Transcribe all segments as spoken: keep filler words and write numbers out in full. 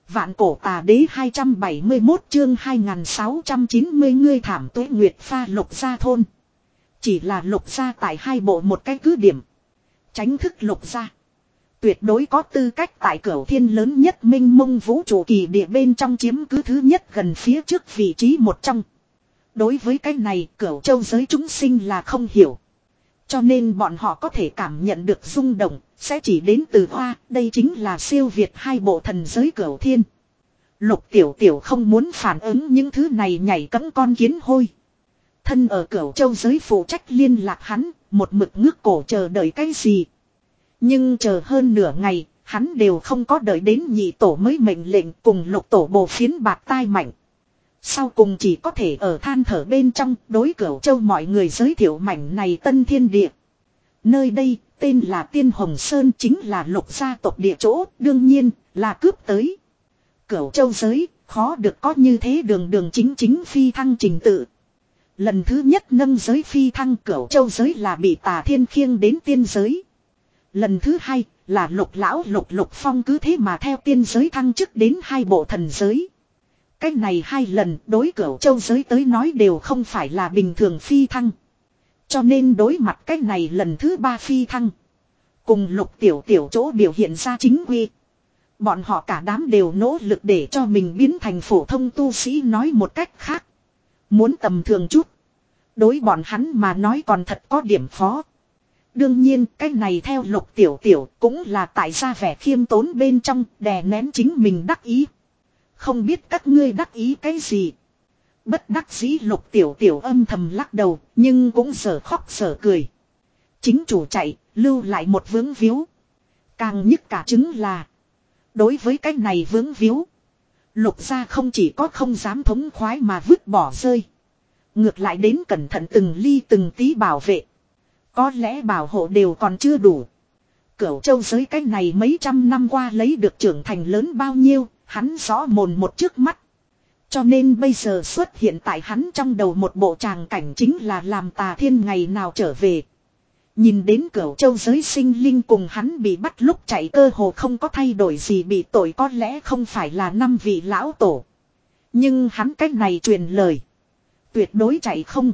Vạn cổ tà đế hai trăm bảy mươi mốt chương hai nghìn sáu trăm chín mươi ngươi thảm tuế nguyệt pha Lục gia thôn. Chỉ là Lục gia tại hai bộ một cái cứ điểm. Tránh thức Lục gia. Tuyệt đối có tư cách tại Cửu Thiên lớn nhất minh mông vũ trụ kỳ địa bên trong chiếm cứ thứ nhất gần phía trước vị trí một trong. Đối với cái này Cửu Châu giới chúng sinh là không hiểu. Cho nên bọn họ có thể cảm nhận được rung động, sẽ chỉ đến từ hoa, đây chính là siêu việt hai bộ thần giới Cửu Thiên. Lục Tiểu Tiểu không muốn phản ứng những thứ này nhảy cẫng con kiến hôi. Thân ở Cửu Châu giới phụ trách liên lạc hắn, một mực ngước cổ chờ đợi cái gì. Nhưng chờ hơn nửa ngày, hắn đều không có đợi đến nhị tổ mới mệnh lệnh cùng lục tổ bồ phiến bạc tai mạnh. Sau cùng chỉ có thể ở than thở bên trong đối Cửu Châu mọi người giới thiệu mảnh này tân thiên địa. Nơi đây tên là Tiên Hồng Sơn, chính là Lục gia tộc địa chỗ, đương nhiên là cướp tới. Cửu Châu giới khó được có như thế đường đường chính chính phi thăng trình tự. Lần thứ nhất nâng giới phi thăng Cửu Châu giới là bị Tà Thiên khiêng đến tiên giới. Lần thứ hai là Lục lão Lục Lục Phong cứ thế mà theo tiên giới thăng chức đến hai bộ thần giới. Cách này hai lần đối Cửu Châu giới tới nói đều không phải là bình thường phi thăng. Cho nên đối mặt cách này lần thứ ba phi thăng. Cùng Lục Tiểu Tiểu chỗ biểu hiện ra chính quy. Bọn họ cả đám đều nỗ lực để cho mình biến thành phổ thông tu sĩ, nói một cách khác. Muốn tầm thường chút. Đối bọn hắn mà nói còn thật có điểm khó. Đương nhiên cái này theo Lục Tiểu Tiểu cũng là tại ra vẻ khiêm tốn bên trong đè nén chính mình đắc ý. Không biết các ngươi đắc ý cái gì. Bất đắc dĩ Lục Tiểu Tiểu âm thầm lắc đầu, nhưng cũng giờ khóc giờ cười. Chính chủ chạy, lưu lại một vướng víu. Càng nhức cả trứng là, đối với cái này vướng víu, Lục gia không chỉ có không dám thống khoái mà vứt bỏ rơi. Ngược lại đến cẩn thận từng ly từng tí bảo vệ. Có lẽ bảo hộ đều còn chưa đủ. Cửu Châu giới cái này mấy trăm năm qua lấy được trưởng thành lớn bao nhiêu, hắn rõ mồn một trước mắt. Cho nên bây giờ xuất hiện tại hắn trong đầu một bộ tràng cảnh chính là làm Tà Thiên ngày nào trở về. Nhìn đến Cửu Châu giới sinh linh cùng hắn bị bắt lúc chạy cơ hồ không có thay đổi gì, bị tội có lẽ không phải là năm vị lão tổ. Nhưng hắn cách này truyền lời. Tuyệt đối chạy không.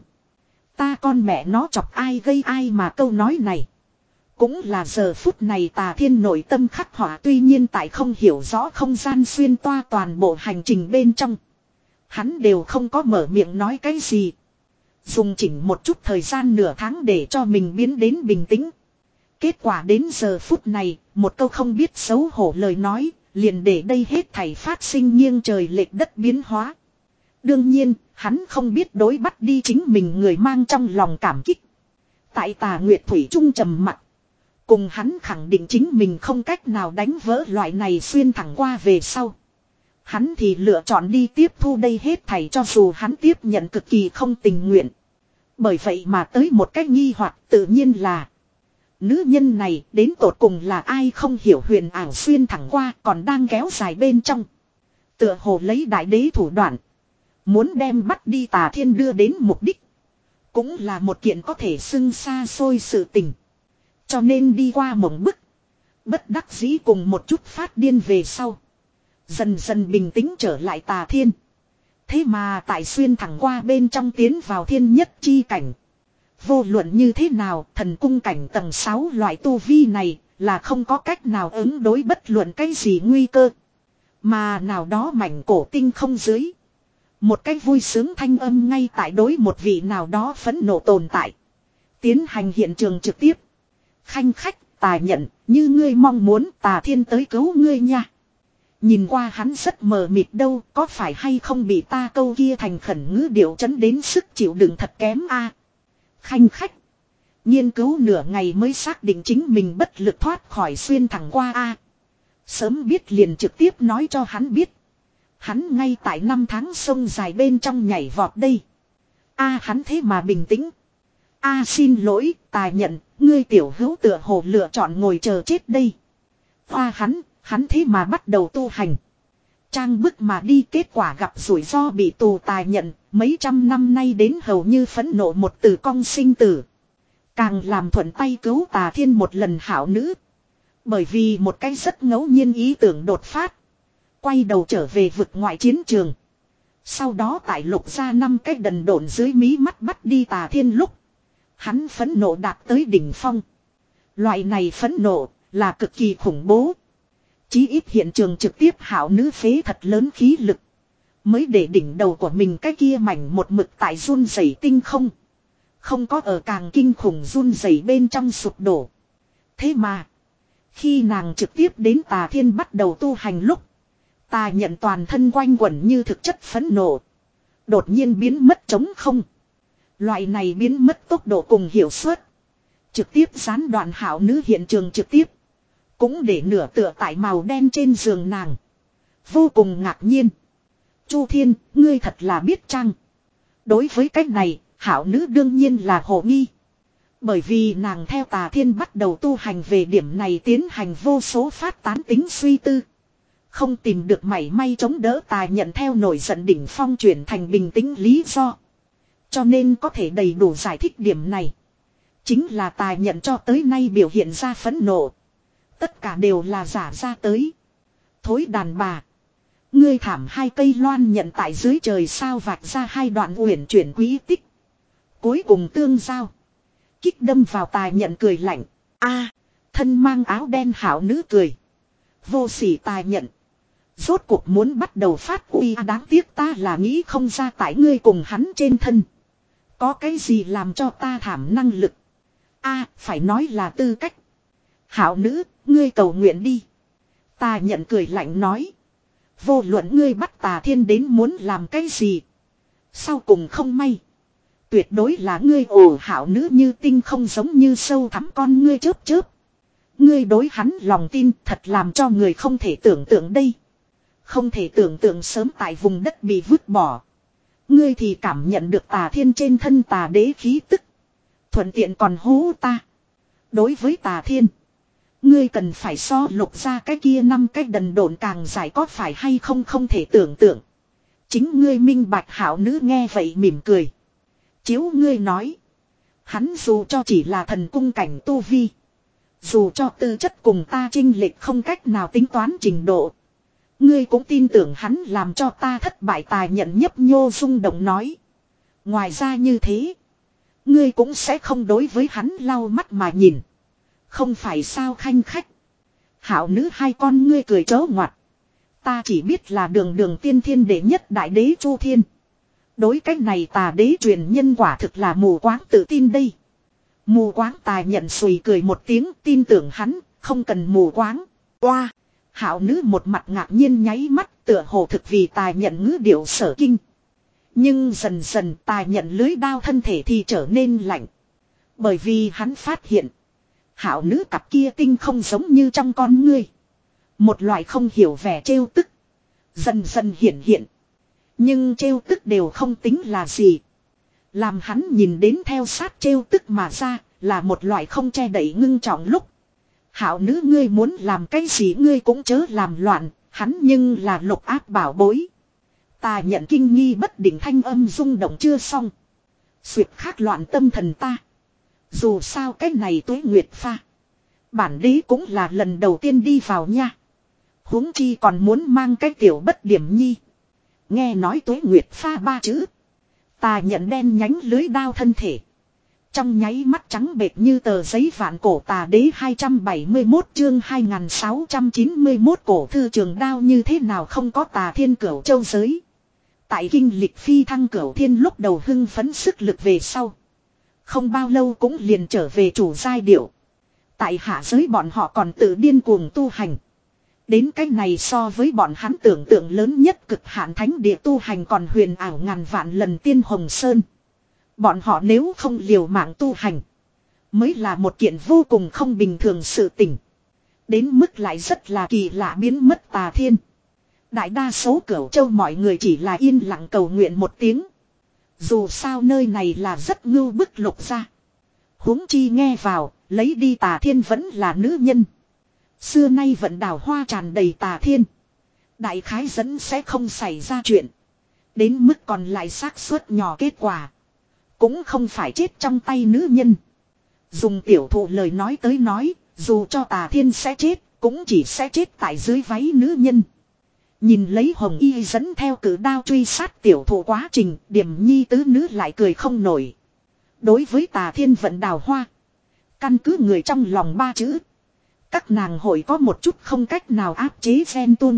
Ta con mẹ nó chọc ai gây ai mà câu nói này. Cũng là giờ phút này Tà Thiên nội tâm khắc họa, tuy nhiên tại không hiểu rõ không gian xuyên toa toàn bộ hành trình bên trong. Hắn đều không có mở miệng nói cái gì. Dùng chỉnh một chút thời gian nửa tháng để cho mình biến đến bình tĩnh. Kết quả đến giờ phút này, một câu không biết xấu hổ lời nói, liền để đây hết thảy phát sinh nghiêng trời lệch đất biến hóa. Đương nhiên, hắn không biết đối bắt đi chính mình người mang trong lòng cảm kích. Tại Tà Nguyệt Thủy Trung trầm mặt. Cùng hắn khẳng định chính mình không cách nào đánh vỡ loại này xuyên thẳng qua về sau. Hắn thì lựa chọn đi tiếp thu đây hết thảy, cho dù hắn tiếp nhận cực kỳ không tình nguyện. Bởi vậy mà tới một cách nghi hoặc tự nhiên là, nữ nhân này đến tột cùng là ai không hiểu, huyền ảo xuyên thẳng qua còn đang kéo dài bên trong. Tựa hồ lấy đại đế thủ đoạn. Muốn đem bắt đi Tà Thiên đưa đến mục đích. Cũng là một kiện có thể xưng xa xôi sự tình. Cho nên đi qua mộng bức. Bất đắc dĩ cùng một chút phát điên về sau. Dần dần bình tĩnh trở lại Tà Thiên. Thế mà tại xuyên thẳng qua bên trong tiến vào thiên nhất chi cảnh. Vô luận như thế nào, thần cung cảnh tầng sáu loại tu vi này là không có cách nào ứng đối bất luận cái gì nguy cơ. Mà nào đó mảnh cổ tinh không dưới. Một cách vui sướng thanh âm ngay tại đối một vị nào đó phẫn nộ tồn tại. Tiến hành hiện trường trực tiếp. Khanh khách, Tà nhận, như ngươi mong muốn, Tà Thiên tới cứu ngươi nha. Nhìn qua hắn rất mờ mịt đâu, có phải hay không bị ta câu kia thành khẩn ngữ điệu chấn đến sức chịu đựng thật kém a. Khanh khách. Nghiên cứu nửa ngày mới xác định chính mình bất lực thoát khỏi xuyên thẳng qua a. Sớm biết liền trực tiếp nói cho hắn biết. Hắn ngay tại năm tháng sông dài bên trong nhảy vọt đây. A hắn thế mà bình tĩnh. A xin lỗi, Tà nhận, ngươi tiểu hữu tựa hồ lựa chọn ngồi chờ chết đây. Hoa hắn, hắn thế mà bắt đầu tu hành. Trang bức mà đi, kết quả gặp rủi ro bị tù. Tà nhận, mấy trăm năm nay đến hầu như phẫn nộ một từ cong sinh tử. Càng làm thuận tay cứu Tà Thiên một lần hảo nữ. Bởi vì một cái rất ngẫu nhiên ý tưởng đột phát. Quay đầu trở về vực ngoại chiến trường. Sau đó tại lục gia năm cái đần độn dưới mí mắt bắt đi Tà Thiên lúc. Hắn phẫn nộ đạt tới đỉnh phong. Loại này phẫn nộ là cực kỳ khủng bố. Chí ít hiện trường trực tiếp hảo nữ phế thật lớn khí lực. Mới để đỉnh đầu của mình cái kia mảnh một mực tại run rẩy tinh không. Không có ở càng kinh khủng run rẩy bên trong sụp đổ. Thế mà. Khi nàng trực tiếp đến Tà Thiên bắt đầu tu hành lúc. Tà nhận toàn thân quanh quẩn như thực chất phẫn nộ. Đột nhiên biến mất trống không. Loại này biến mất tốc độ cùng hiệu suất. Trực tiếp gián đoạn hảo nữ hiện trường trực tiếp. Cũng để nửa tựa tại màu đen trên giường nàng. Vô cùng ngạc nhiên. Chu Thiên, ngươi thật là biết chăng? Đối với cách này, hảo nữ đương nhiên là hồ nghi. Bởi vì nàng theo Tà Thiên bắt đầu tu hành về điểm này tiến hành vô số phát tán tính suy tư. Không tìm được mảy may chống đỡ Tà nhận theo nổi giận đỉnh phong chuyển thành bình tĩnh lý do. Cho nên có thể đầy đủ giải thích điểm này. Chính là Tà nhận cho tới nay biểu hiện ra phẫn nộ. Tất cả đều là giả ra tới. Thối đàn bà. Ngươi thảm hai cây loan nhận tại dưới trời sao vạch ra hai đoạn uyển chuyển quý tích. Cuối cùng tương giao. Kích đâm vào Tà nhận cười lạnh. A, thân mang áo đen hảo nữ cười. Vô sỉ Tà nhận. Rốt cuộc muốn bắt đầu phát uy, đáng tiếc ta là nghĩ không ra tại ngươi cùng hắn trên thân. Có cái gì làm cho ta thảm năng lực. A, phải nói là tư cách. Hảo nữ, ngươi cầu nguyện đi. Tà nhận cười lạnh nói. Vô luận ngươi bắt Tà Thiên đến muốn làm cái gì. Sau cùng không may. Tuyệt đối là ngươi ồ hảo nữ như tinh không giống như sâu thắm con ngươi chớp chớp. Ngươi đối hắn lòng tin thật làm cho người không thể tưởng tượng đây. Không thể tưởng tượng sớm tại vùng đất bị vứt bỏ. Ngươi thì cảm nhận được Tà Thiên trên thân Tà đế khí tức. Thuận tiện còn hú ta. Đối với Tà Thiên. Ngươi cần phải so lục ra cái kia năm cái đần độn càng dài có phải hay không không thể tưởng tượng. Chính ngươi minh bạch hảo nữ nghe vậy mỉm cười. Chiếu ngươi nói. Hắn dù cho chỉ là thần cung cảnh tu vi. Dù cho tư chất cùng ta chênh lệch không cách nào tính toán trình độ. Ngươi cũng tin tưởng hắn làm cho ta thất bại. Tài nhận nhấp nhô rung động nói. Ngoài ra như thế. Ngươi cũng sẽ không đối với hắn lau mắt mà nhìn. Không phải sao khanh khách. Hảo nữ hai con ngươi cười chớ ngoặt. Ta chỉ biết là đường đường tiên thiên đệ nhất đại đế Chu Thiên. Đối cách này Tà đế truyền nhân quả thực là mù quáng tự tin đây. Mù quáng Tài nhận sùi cười một tiếng tin tưởng hắn, không cần mù quáng. Oa, hảo nữ một mặt ngạc nhiên nháy mắt tựa hồ thực vì Tài nhận ngữ điệu sở kinh. Nhưng dần dần Tài nhận lưới đao thân thể thì trở nên lạnh. Bởi vì hắn phát hiện. Hảo nữ cặp kia tinh không giống như trong con ngươi. Một loại không hiểu vẻ trêu tức. Dần dần hiện hiện. Nhưng trêu tức đều không tính là gì. Làm hắn nhìn đến theo sát trêu tức mà ra là một loại không che đậy ngưng trọng lúc. Hảo nữ ngươi muốn làm cái gì ngươi cũng chớ làm loạn. Hắn nhưng là lục áp bảo bối. Ta nhận kinh nghi bất định thanh âm rung động chưa xong. Xuyệt khác loạn tâm thần ta. Dù sao cái này Tuế Nguyệt pha. Bản đế cũng là lần đầu tiên đi vào nha. Huống chi còn muốn mang cái tiểu bất điểm nhi. Nghe nói Tuế Nguyệt pha ba chữ. Ta nhận đen nhánh lưới đao thân thể. Trong nháy mắt trắng bệt như tờ giấy vạn cổ Tà đế hai trăm bảy mươi mốt chương hai nghìn sáu trăm chín mươi mốt cổ thư trường đao như thế nào không có Tà Thiên Cửu Châu giới. Tại kinh lịch phi thăng Cửu Thiên lúc đầu hưng phấn sức lực về sau. Không bao lâu cũng liền trở về chủ giai điệu. Tại hạ giới bọn họ còn tự điên cuồng tu hành. Đến cái này so với bọn hắn tưởng tượng lớn nhất cực hạn thánh địa tu hành còn huyền ảo ngàn vạn lần tiên hồng sơn. Bọn họ nếu không liều mạng tu hành. Mới là một kiện vô cùng không bình thường sự tình. Đến mức lại rất là kỳ lạ biến mất Tà Thiên. Đại đa số Cửu Châu mọi người chỉ là yên lặng cầu nguyện một tiếng. Dù sao nơi này là rất ngưu bức lục ra. Huống chi nghe vào, lấy đi Tà Thiên vẫn là nữ nhân. Xưa nay vận đào hoa tràn đầy Tà Thiên. Đại khái dẫn sẽ không xảy ra chuyện. Đến mức còn lại xác suất nhỏ kết quả. Cũng không phải chết trong tay nữ nhân. Dùng tiểu thụ lời nói tới nói, dù cho Tà Thiên sẽ chết, cũng chỉ sẽ chết tại dưới váy nữ nhân. Nhìn lấy Hồng Y dẫn theo cử đao truy sát tiểu thụ quá trình, Điểm Nhi tứ nữ lại cười không nổi. Đối với Tà Thiên vận đào hoa, căn cứ người trong lòng ba chữ, các nàng hội có một chút không cách nào áp chế ghen tuông.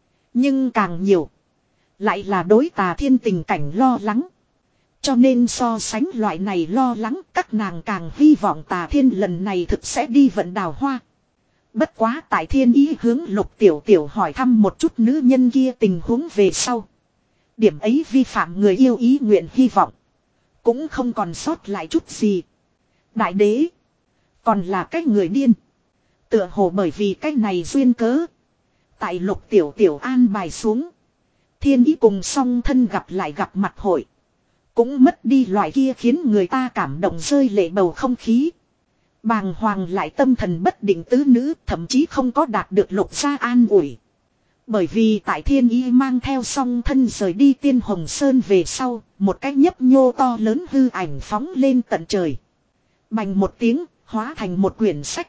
Nhưng càng nhiều, lại là đối Tà Thiên tình cảnh lo lắng. Cho nên so sánh loại này lo lắng, các nàng càng hy vọng Tà Thiên lần này thực sẽ đi vận đào hoa. Bất quá tại Thiên Ý hướng Lục Tiểu Tiểu hỏi thăm một chút nữ nhân kia tình huống về sau. Điểm ấy vi phạm người yêu ý nguyện hy vọng, cũng không còn sót lại chút gì. Đại đế, còn là cái người điên. Tựa hồ bởi vì cái này duyên cớ, tại Lục Tiểu Tiểu an bài xuống, Thiên Ý cùng song thân gặp lại gặp mặt hội, cũng mất đi loại kia khiến người ta cảm động rơi lệ bầu không khí. Bàng hoàng lại tâm thần bất định tứ nữ thậm chí không có đạt được Lục gia an ủi. Bởi vì tại Thiên Ý mang theo song thân rời đi Tiên Hồng Sơn về sau, một cái nhấp nhô to lớn hư ảnh phóng lên tận trời. Bành một tiếng, hóa thành một quyển sách.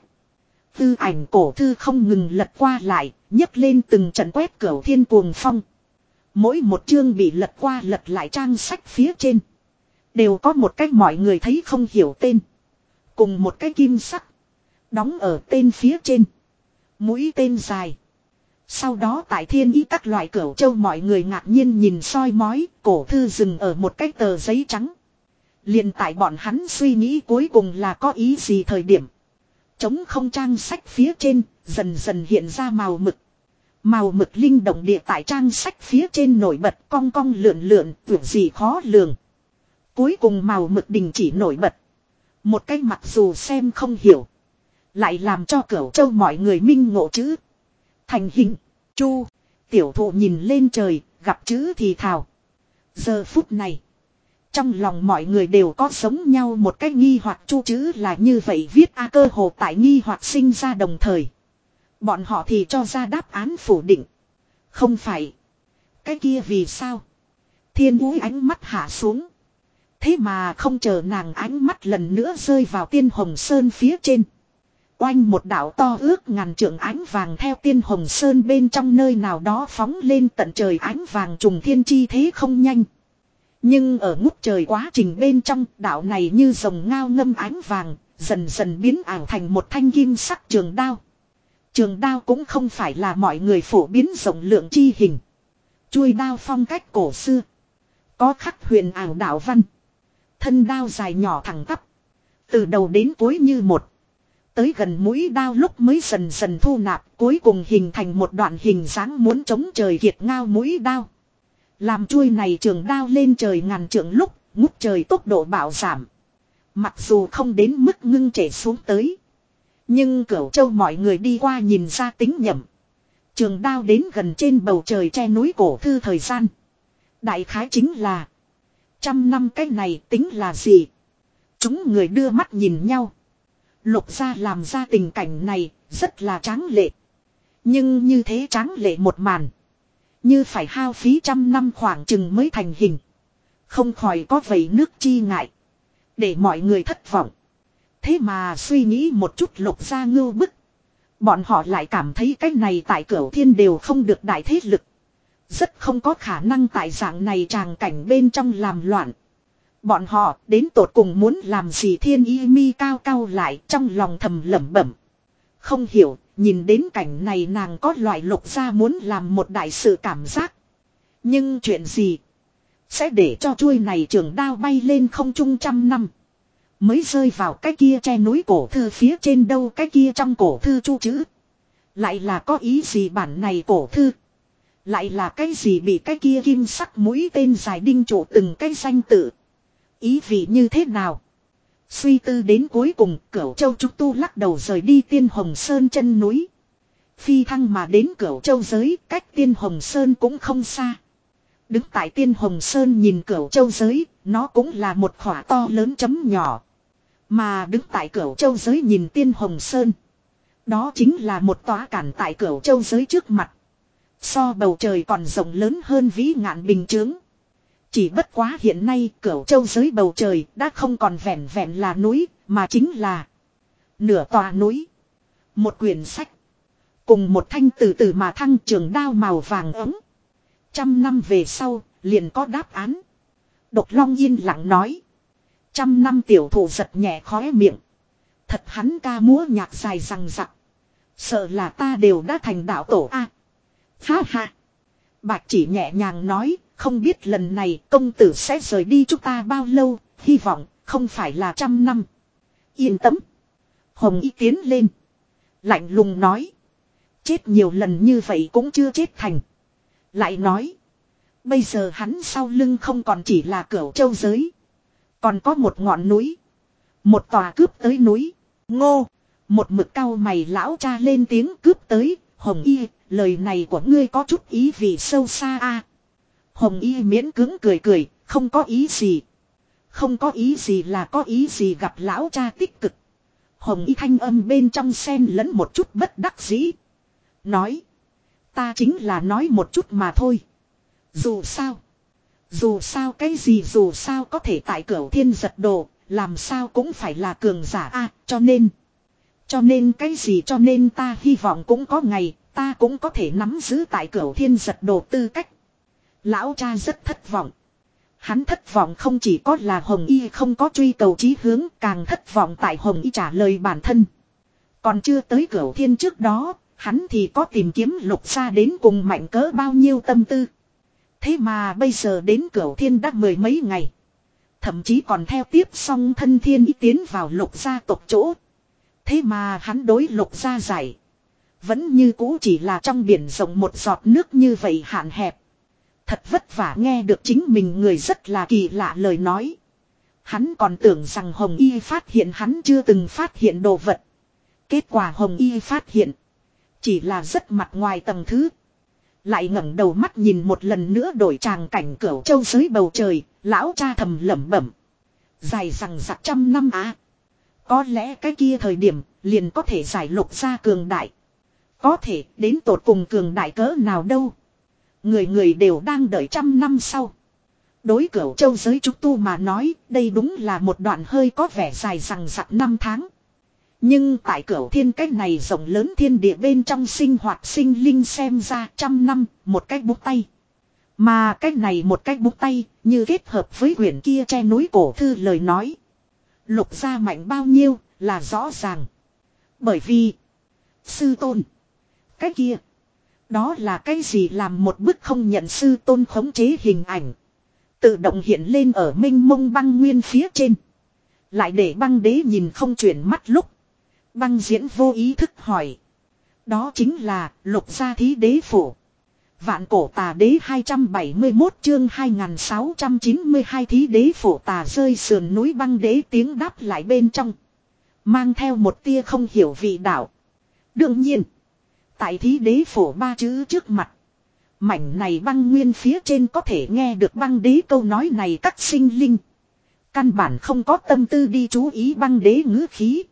Hư ảnh cổ thư không ngừng lật qua lại, nhấc lên từng trận quét cửu thiên cuồng phong. Mỗi một chương bị lật qua lật lại trang sách phía trên, đều có một cách mọi người thấy không hiểu tên, cùng một cái kim sắc đóng ở tên phía trên, mũi tên dài. Sau đó tại Thiên Ý các loại cửu châu mọi người ngạc nhiên nhìn soi mói, cổ thư dừng ở một cái tờ giấy trắng. Liền tại bọn hắn suy nghĩ cuối cùng là có ý gì thời điểm, trống không trang sách phía trên dần dần hiện ra màu mực. Màu mực linh động địa tại trang sách phía trên nổi bật, cong cong lượn lượn, tưởng gì khó lường. Cuối cùng màu mực đình chỉ nổi bật. Một cái mặc dù xem không hiểu, lại làm cho cửu châu mọi người minh ngộ chữ. Thành hình, chu, tiểu thụ nhìn lên trời, gặp chữ thì thào. Giờ phút này, trong lòng mọi người đều có giống nhau một cái nghi hoặc chu chữ là như vậy viết a cơ hồ tại nghi hoặc sinh ra đồng thời. Bọn họ thì cho ra đáp án phủ định. Không phải. Cái kia vì sao? Thiên Úy ánh mắt hạ xuống. Thế mà không chờ nàng ánh mắt lần nữa rơi vào Tiên Hồng Sơn phía trên. Oanh một đạo to ước ngàn trượng ánh vàng theo Tiên Hồng Sơn bên trong nơi nào đó phóng lên tận trời, ánh vàng trùng thiên chi thế không nhanh. Nhưng ở ngút trời quá trình bên trong, đạo này như rồng ngao ngâm ánh vàng, dần dần biến ảo thành một thanh kim sắc trường đao. Trường đao cũng không phải là mọi người phổ biến rộng lượng chi hình. Chuôi đao phong cách cổ xưa, có khắc huyền ảo đạo văn. Thân đao dài nhỏ thẳng tắp, từ đầu đến cuối như một. Tới gần mũi đao lúc mới dần dần thu nạp, cuối cùng hình thành một đoạn hình dáng muốn chống trời kiệt ngao mũi đao. Làm chuôi này trường đao lên trời ngàn trượng lúc, ngút trời tốc độ bạo giảm. Mặc dù không đến mức ngưng trệ xuống tới, nhưng cửu châu mọi người đi qua nhìn ra tính nhầm. Trường đao đến gần trên bầu trời che núi cổ thư thời gian, đại khái chính là trăm năm. Cái này tính là gì? Chúng người đưa mắt nhìn nhau. Lục gia làm ra tình cảnh này rất là tráng lệ. Nhưng như thế tráng lệ một màn, như phải hao phí trăm năm khoảng chừng mới thành hình, không khỏi có vẩy nước chi ngại, để mọi người thất vọng. Thế mà suy nghĩ một chút Lục gia ngưu bức, bọn họ lại cảm thấy cái này tại Cửu Thiên đều không được đại thế lực, rất không có khả năng tại dạng này tràng cảnh bên trong làm loạn. Bọn họ đến tột cùng muốn làm gì? Thiên Y mi cao cao lại, trong lòng thầm lẩm bẩm. Không hiểu, nhìn đến cảnh này nàng có loại Lục gia muốn làm một đại sự cảm giác. Nhưng chuyện gì sẽ để cho chuôi này trường đao bay lên không trung trăm năm mới rơi vào cái kia che núi cổ thư phía trên đâu? Cái kia trong cổ thư chu chữ lại là có ý gì? Bản này cổ thư lại là cái gì bị cái kia kim sắc mũi tên dài đinh trụ từng cái danh tự, ý vị như thế nào? Suy tư đến cuối cùng, Cửu Châu Trúc Tu lắc đầu rời đi Tiên Hồng Sơn chân núi. Phi thăng mà đến Cửu Châu giới, cách Tiên Hồng Sơn cũng không xa. Đứng tại Tiên Hồng Sơn nhìn Cửu Châu giới, nó cũng là một khỏa to lớn chấm nhỏ. Mà đứng tại Cửu Châu giới nhìn Tiên Hồng Sơn, đó chính là một tòa cản tại Cửu Châu giới trước mặt. So bầu trời còn rộng lớn hơn vĩ ngạn bình chướng. Chỉ bất quá hiện nay Cửu Châu giới bầu trời đã không còn vẹn vẹn là núi, mà chính là nửa tòa núi. Một quyển sách, Cùng một thanh từ từ mà thăng trường đao màu vàng ấm. Trăm năm về sau, liền có đáp án. Độc Long yên lặng nói. Trăm năm tiểu thủ giật nhẹ khóe miệng. Thật hắn ca múa nhạc dài rằng rặc. Sợ là ta đều đã thành đạo tổ a. À, ha ha. Bạch chỉ nhẹ nhàng nói. Không biết lần này công tử sẽ rời đi chúng ta bao lâu. Hy vọng không phải là trăm năm. Yên tâm. Hồng Y tiến lên. Lạnh lùng nói. Chết nhiều lần như vậy cũng chưa chết thành. Lại nói. Bây giờ hắn sau lưng không còn chỉ là Cửu Châu giới. Còn có một ngọn núi. Một tòa cướp tới núi. Ngô. Một mực cau mày lão cha lên tiếng cướp tới. Hồng Y, lời này của ngươi có chút ý vị sâu xa a. À, Hồng Y miễn cưỡng cười cười, không có ý gì. Không có ý gì là có ý gì gặp lão cha tích cực. Hồng Y thanh âm bên trong xen lẫn một chút bất đắc dĩ. Nói. Ta chính là nói một chút mà thôi. Dù sao. Dù sao cái gì dù sao có thể tại Cửu Thiên giật đồ. Làm sao cũng phải là cường giả a à, cho nên. Cho nên cái gì cho nên ta hy vọng cũng có ngày. Ta cũng có thể nắm giữ tại Cửu Thiên giật đồ tư cách. Lão cha rất thất vọng. Hắn thất vọng không chỉ có là Hồng Y không có truy cầu chí hướng. Càng thất vọng tại Hồng Y trả lời bản thân. Còn chưa tới Cửu Thiên trước đó. Hắn thì có tìm kiếm Lục Gia đến cùng mạnh cỡ bao nhiêu tâm tư. Thế mà bây giờ đến Cửu Thiên đã mười mấy ngày. Thậm chí còn theo tiếp xong thân thiên ý tiến vào Lục Gia tộc chỗ. Thế mà hắn đối Lục Gia giải. Vẫn như cũ chỉ là trong biển rộng một giọt nước như vậy hạn hẹp. Thật vất vả nghe được chính mình người rất là kỳ lạ lời nói. Hắn còn tưởng rằng Hồng Y phát hiện hắn chưa từng phát hiện đồ vật. Kết quả Hồng Y phát hiện. Chỉ là rất mặt ngoài tầng thứ. Lại ngẩng đầu mắt nhìn một lần nữa đổi tràng cảnh Cửu Châu giới bầu trời. Lão cha thầm lẩm bẩm. Dài rằng rặc trăm năm á. À. Có lẽ cái kia thời điểm liền có thể giải Lục Gia cường đại. Có thể đến tột cùng cường đại cỡ nào đâu. Người người đều đang đợi trăm năm sau. Đối Cửu Châu giới trúc tu mà nói. Đây đúng là một đoạn hơi có vẻ dài rằng rặc năm tháng. Nhưng tại Cửu Thiên cách này rộng lớn thiên địa bên trong sinh hoạt sinh linh xem ra trăm năm một cái bút tay. Mà cách này một cái bút tay như kết hợp với quyển kia che núi cổ thư lời nói. Lục Gia mạnh bao nhiêu là rõ ràng. Bởi vì sư tôn. Cái kia. Đó là cái gì làm một bức không nhận sư tôn khống chế hình ảnh. Tự động hiện lên ở mênh mông băng nguyên phía trên. Lại để băng đế nhìn không chuyển mắt lúc. Băng diễn vô ý thức hỏi. Đó chính là Lục Gia thí đế phủ. Vạn cổ tà đế hai trăm bảy mươi mốt chương hai nghìn sáu trăm chín mươi hai thí đế phủ tà rơi sườn núi băng đế tiếng đáp lại bên trong. Mang theo một tia không hiểu vị đạo. Đương nhiên. Tại thí đế phủ ba chữ trước mặt. Mảnh này băng nguyên phía trên có thể nghe được băng đế câu nói này các sinh linh. Căn bản không có tâm tư đi chú ý băng đế ngữ khí.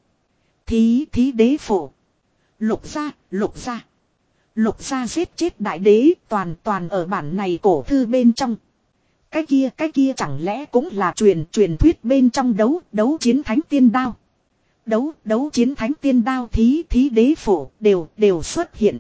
Thí thí đế phủ. Lục Gia, Lục Gia. Lục Gia giết chết đại đế toàn toàn ở bản này cổ thư bên trong. Cái kia cái kia chẳng lẽ cũng là truyền truyền thuyết bên trong đấu đấu chiến thánh tiên đao. Đấu đấu chiến thánh tiên đao thí thí đế phủ đều đều xuất hiện.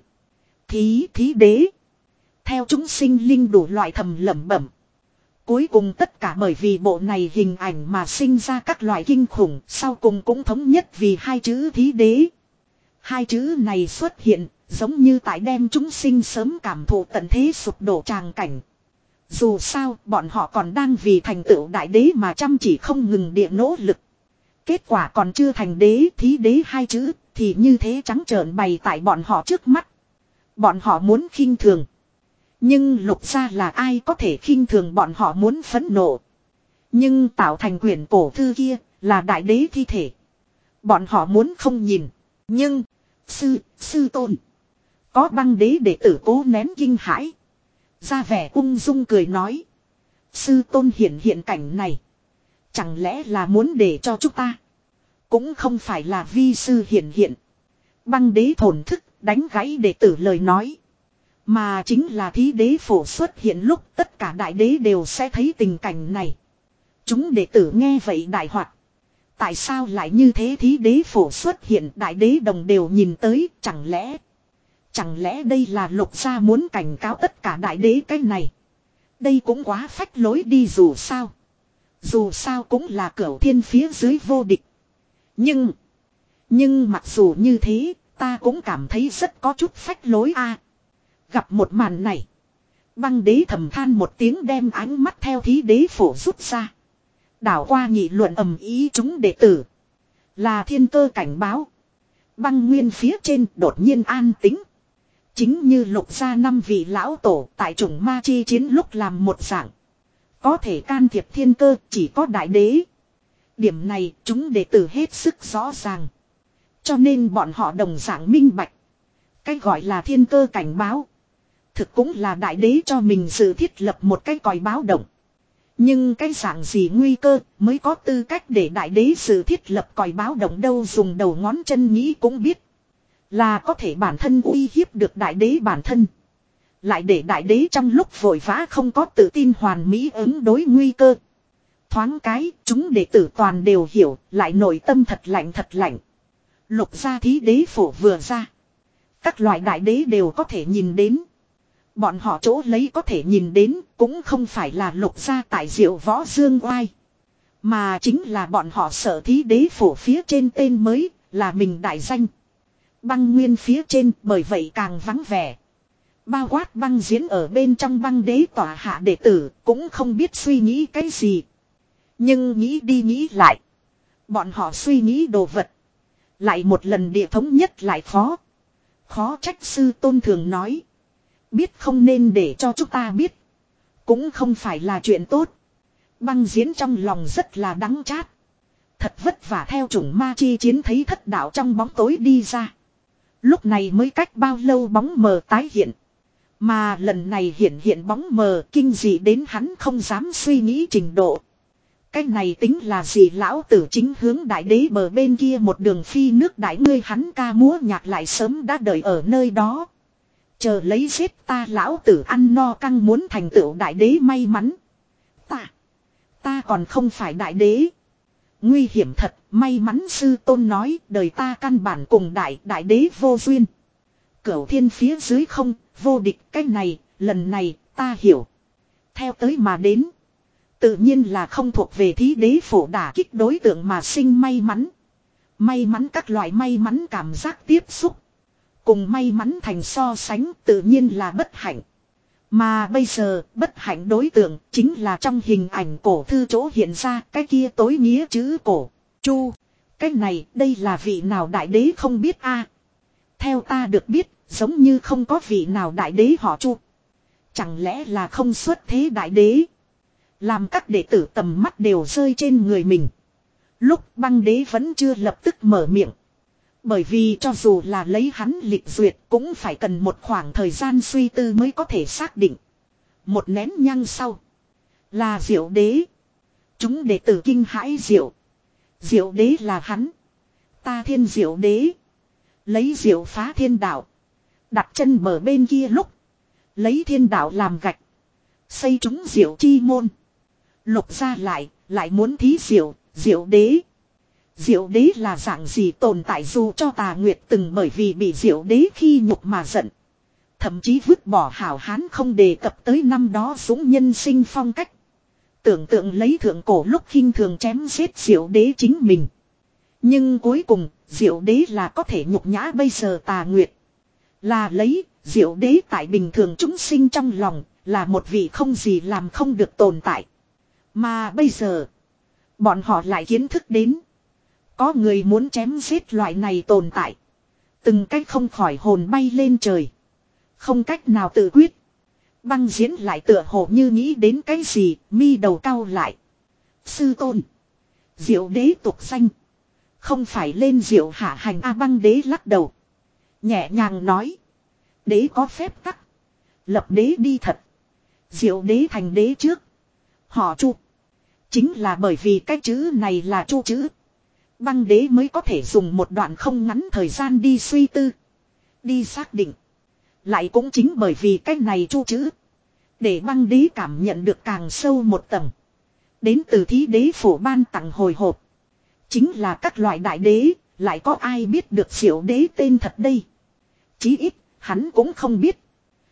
Thí thí đế. Theo chúng sinh linh đủ loại thầm lẩm bẩm. Cuối cùng tất cả bởi vì bộ này hình ảnh mà sinh ra các loại kinh khủng. Sau cùng cũng thống nhất vì hai chữ thí đế. Hai chữ này xuất hiện giống như tại đem chúng sinh sớm cảm thụ tận thế sụp đổ tràng cảnh. Dù sao bọn họ còn đang vì thành tựu đại đế mà chăm chỉ không ngừng địa nỗ lực. Kết quả còn chưa thành đế thí đế hai chữ thì như thế trắng trợn bày tại bọn họ trước mắt. Bọn họ muốn khinh thường. Nhưng Lục Gia là ai có thể khinh thường bọn họ muốn phẫn nộ. Nhưng tạo thành quyển cổ thư kia là đại đế thi thể. Bọn họ muốn không nhìn. Nhưng sư, sư tôn. Có băng đế đệ tử cố nén kinh hãi. Ra vẻ ung dung cười nói. Sư tôn hiện hiện cảnh này. Chẳng lẽ là muốn để cho chúng ta. Cũng không phải là vi sư hiện hiện. Băng đế thổn thức đánh gãy đệ tử lời nói. Mà chính là thí đế phổ xuất hiện lúc tất cả đại đế đều sẽ thấy tình cảnh này. Chúng đệ tử nghe vậy đại hoạt. Tại sao lại như thế thí đế phổ xuất hiện đại đế đồng đều nhìn tới chẳng lẽ. Chẳng lẽ đây là Lục gia muốn cảnh cáo tất cả đại đế cái này. Đây cũng quá phách lối đi dù sao. Dù sao cũng là cửu thiên phía dưới vô địch. Nhưng. Nhưng mặc dù như thế. Ta cũng cảm thấy rất có chút phách lối a. Gặp một màn này. Băng đế thầm than một tiếng đem ánh mắt theo thí đế phổ rút ra. Đảo qua nghị luận ầm ý chúng đệ tử. Là thiên cơ cảnh báo. Băng nguyên phía trên đột nhiên an tĩnh. Chính như Lục gia năm vị lão tổ tại chủng ma chi chiến lúc làm một dạng. Có thể can thiệp thiên cơ chỉ có đại đế. Điểm này chúng đệ tử hết sức rõ ràng. Cho nên bọn họ đồng dạng minh bạch. Cái gọi là thiên cơ cảnh báo. Thực cũng là đại đế cho mình dự thiết lập một cái còi báo động. Nhưng cái dạng gì nguy cơ mới có tư cách để đại đế dự thiết lập còi báo động đâu, dùng đầu ngón chân nghĩ cũng biết. Là có thể bản thân uy hiếp được đại đế bản thân. Lại để đại đế trong lúc vội vã không có tự tin hoàn mỹ ứng đối nguy cơ. Thoáng cái chúng đệ tử toàn đều hiểu, lại nội tâm thật lạnh thật lạnh. Lục gia thí đế phổ vừa ra. Các loại đại đế đều có thể nhìn đến. Bọn họ chỗ lấy có thể nhìn đến cũng không phải là Lục gia tại Diệu Võ Dương oai. Mà chính là bọn họ sợ thí đế phổ phía trên tên mới là mình đại danh. Băng nguyên phía trên bởi vậy càng vắng vẻ. Bao quát băng diễn ở bên trong băng đế tỏa hạ đệ tử cũng không biết suy nghĩ cái gì. Nhưng nghĩ đi nghĩ lại. Bọn họ suy nghĩ đồ vật. Lại một lần địa thống nhất lại khó. Khó trách sư tôn thường nói. Biết không nên để cho chúng ta biết. Cũng không phải là chuyện tốt. Băng diễn trong lòng rất là đắng chát. Thật vất vả theo chủng ma chi chiến thấy thất đạo trong bóng tối đi ra. Lúc này mới cách bao lâu bóng mờ tái hiện. Mà lần này hiện hiện bóng mờ kinh dị đến hắn không dám suy nghĩ trình độ. Cái này tính là gì, lão tử chính hướng đại đế bờ bên kia một đường phi nước đại ngươi, hắn ca múa nhạc lại sớm đã đợi ở nơi đó. Chờ lấy giết ta lão tử ăn no căng muốn thành tựu đại đế may mắn. Ta, ta còn không phải đại đế. Nguy hiểm thật, may mắn sư tôn nói đời ta căn bản cùng đại đại đế vô duyên. Cửu thiên phía dưới không, vô địch cái này, lần này, ta hiểu. Theo tới mà đến. Tự nhiên là không thuộc về thí đế phổ đả kích đối tượng mà sinh may mắn. May mắn các loại may mắn cảm giác tiếp xúc. Cùng may mắn thành so sánh tự nhiên là bất hạnh. Mà bây giờ bất hạnh đối tượng chính là trong hình ảnh cổ thư chỗ hiện ra cái kia tối nghĩa chữ cổ. Chu. Cái này đây là vị nào đại đế không biết a? Theo ta được biết giống như không có vị nào đại đế họ Chu. Chẳng lẽ là không xuất thế đại đế? Làm các đệ tử tầm mắt đều rơi trên người mình. Lúc băng đế vẫn chưa lập tức mở miệng. Bởi vì cho dù là lấy hắn lịch duyệt cũng phải cần một khoảng thời gian suy tư mới có thể xác định. Một nén nhang sau. Là Diệu đế. Chúng đệ tử kinh hãi Diệu. Diệu đế là hắn. Ta thiên Diệu đế. Lấy Diệu phá thiên đạo. Đặt chân bờ bên kia lúc. Lấy thiên đạo làm gạch. Xây chúng Diệu chi môn. Lục ra lại, lại muốn thí Diệu, Diệu đế. Diệu đế là dạng gì tồn tại dù cho Tà Nguyệt từng bởi vì bị Diệu đế khi nhục mà giận. Thậm chí vứt bỏ hảo hán không đề cập tới năm đó dũng nhân sinh phong cách. Tưởng tượng lấy thượng cổ lúc khinh thường chém giết Diệu đế chính mình. Nhưng cuối cùng, Diệu đế là có thể nhục nhã bây giờ Tà Nguyệt. Là lấy, Diệu đế tại bình thường chúng sinh trong lòng, là một vị không gì làm không được tồn tại. Mà bây giờ, bọn họ lại kiến thức đến. Có người muốn chém giết loại này tồn tại. Từng cách không khỏi hồn bay lên trời. Không cách nào tự quyết. Băng diễn lại tựa hồ như nghĩ đến cái gì, mi đầu cau lại. Sư tôn. Diệu đế tục danh. Không phải lên diệu hạ hành A băng đế lắc đầu. Nhẹ nhàng nói. Đế có phép tắc. Lập đế đi thật. Diệu đế thành đế trước. Họ Chu. Chính là bởi vì cái chữ này là Chu chữ. Băng đế mới có thể dùng một đoạn không ngắn thời gian đi suy tư. Đi xác định. Lại cũng chính bởi vì cái này Chu chữ. Để băng đế cảm nhận được càng sâu một tầng. Đến từ thí đế phổ ban tặng hồi hộp. Chính là các loại đại đế. Lại có ai biết được Diệu đế tên thật đây. Chí ít hắn cũng không biết.